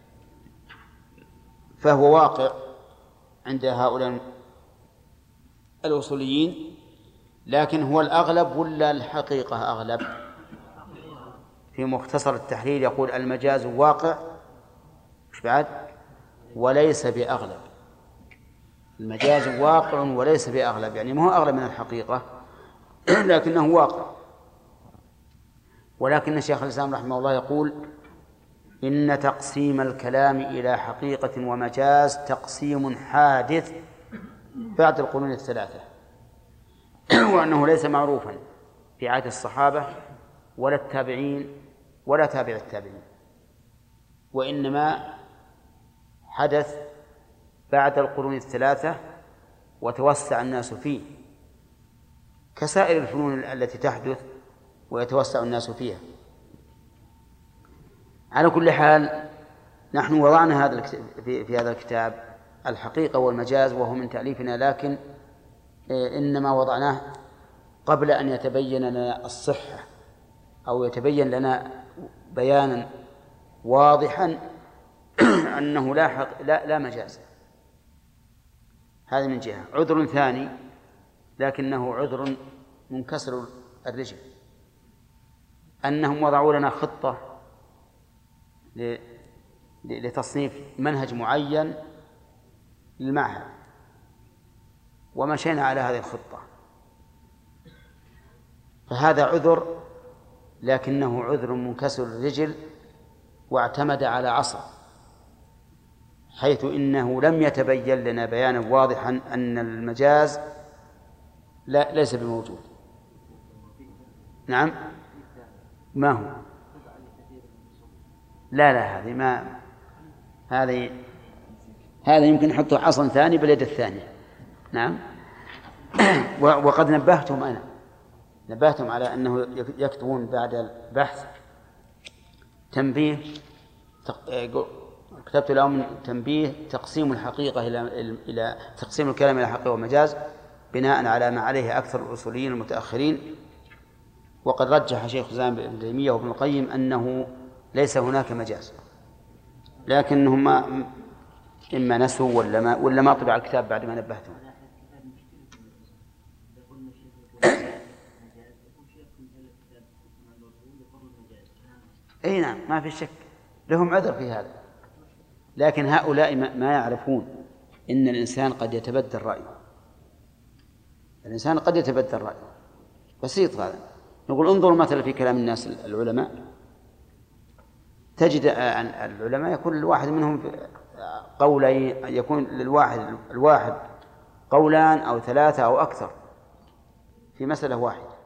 فهو واقع عند هؤلاء الأصوليين، لكن هو الأغلب ولا الحقيقة أغلب؟ في مختصر التحرير يقول المجاز واقع مش بعد وليس بأغلب. المجاز واقع وليس بأغلب، يعني ما هو أغلب من الحقيقة لكنه واقع. ولكن الشيخ الإسلام رحمه الله يقول إن تقسيم الكلام إلى حقيقة ومجاز تقسيم حادث بعد القرون الثلاثة، وأنه ليس معروفا في عهد الصحابة ولا التابعين ولا تابع التابعين، وإنما حدث بعد القرون الثلاثة وتوسع الناس فيه كسائر الفنون التي تحدث ويتوسع الناس فيها. على كل حال نحن وضعنا هذا في هذا الكتاب الحقيقة والمجاز، وهو من تأليفنا، لكن إنما وضعناه قبل أن يتبين لنا الصحة أو يتبين لنا بيانا واضحا أنه لا مجاز. هذا من جهة. عذر ثاني لكنه عذر منكسر الرجل، أنهم وضعوا لنا خطة لتصنيف منهج معين للمعهد ومشينا على هذه الخطة، فهذا عذر لكنه عذر منكسر الرجل، واعتمد على عصر، حيث إنه لم يتبين لنا بيانا واضحا أن المجاز ليس بموجود. نعم، ما هو؟ لا هذه ما هذا يمكن نحطه حصن ثاني باليد الثانية. نعم. وقد نبهتهم على أنه يكتبون بعد البحث تنبيه، كتبت لهم تنبيه تقسيم الحقيقة إلى تقسيم الكلام إلى حقيقة ومجاز بناء على ما عليه أكثر الأصوليين المتأخرين. وقد رجح شيخ الإسلام ابن تيمية وابن القيم أنه ليس هناك مجاز، لكنهم إما نسوا ولا ما طبع الكتاب بعد ما نبهتهم. أي نعم، ما في شك، لهم عذر في هذا، لكن هؤلاء ما يعرفون إن الإنسان قد يتبدل رأيه. الإنسان قد يتبدل رأيه، بسيط هذا. نقول انظروا مثلا في كلام الناس العلماء، تجد العلماء يكون الواحد منهم قولين، يكون الواحد قولان أو ثلاثة أو أكثر في مسألة واحدة،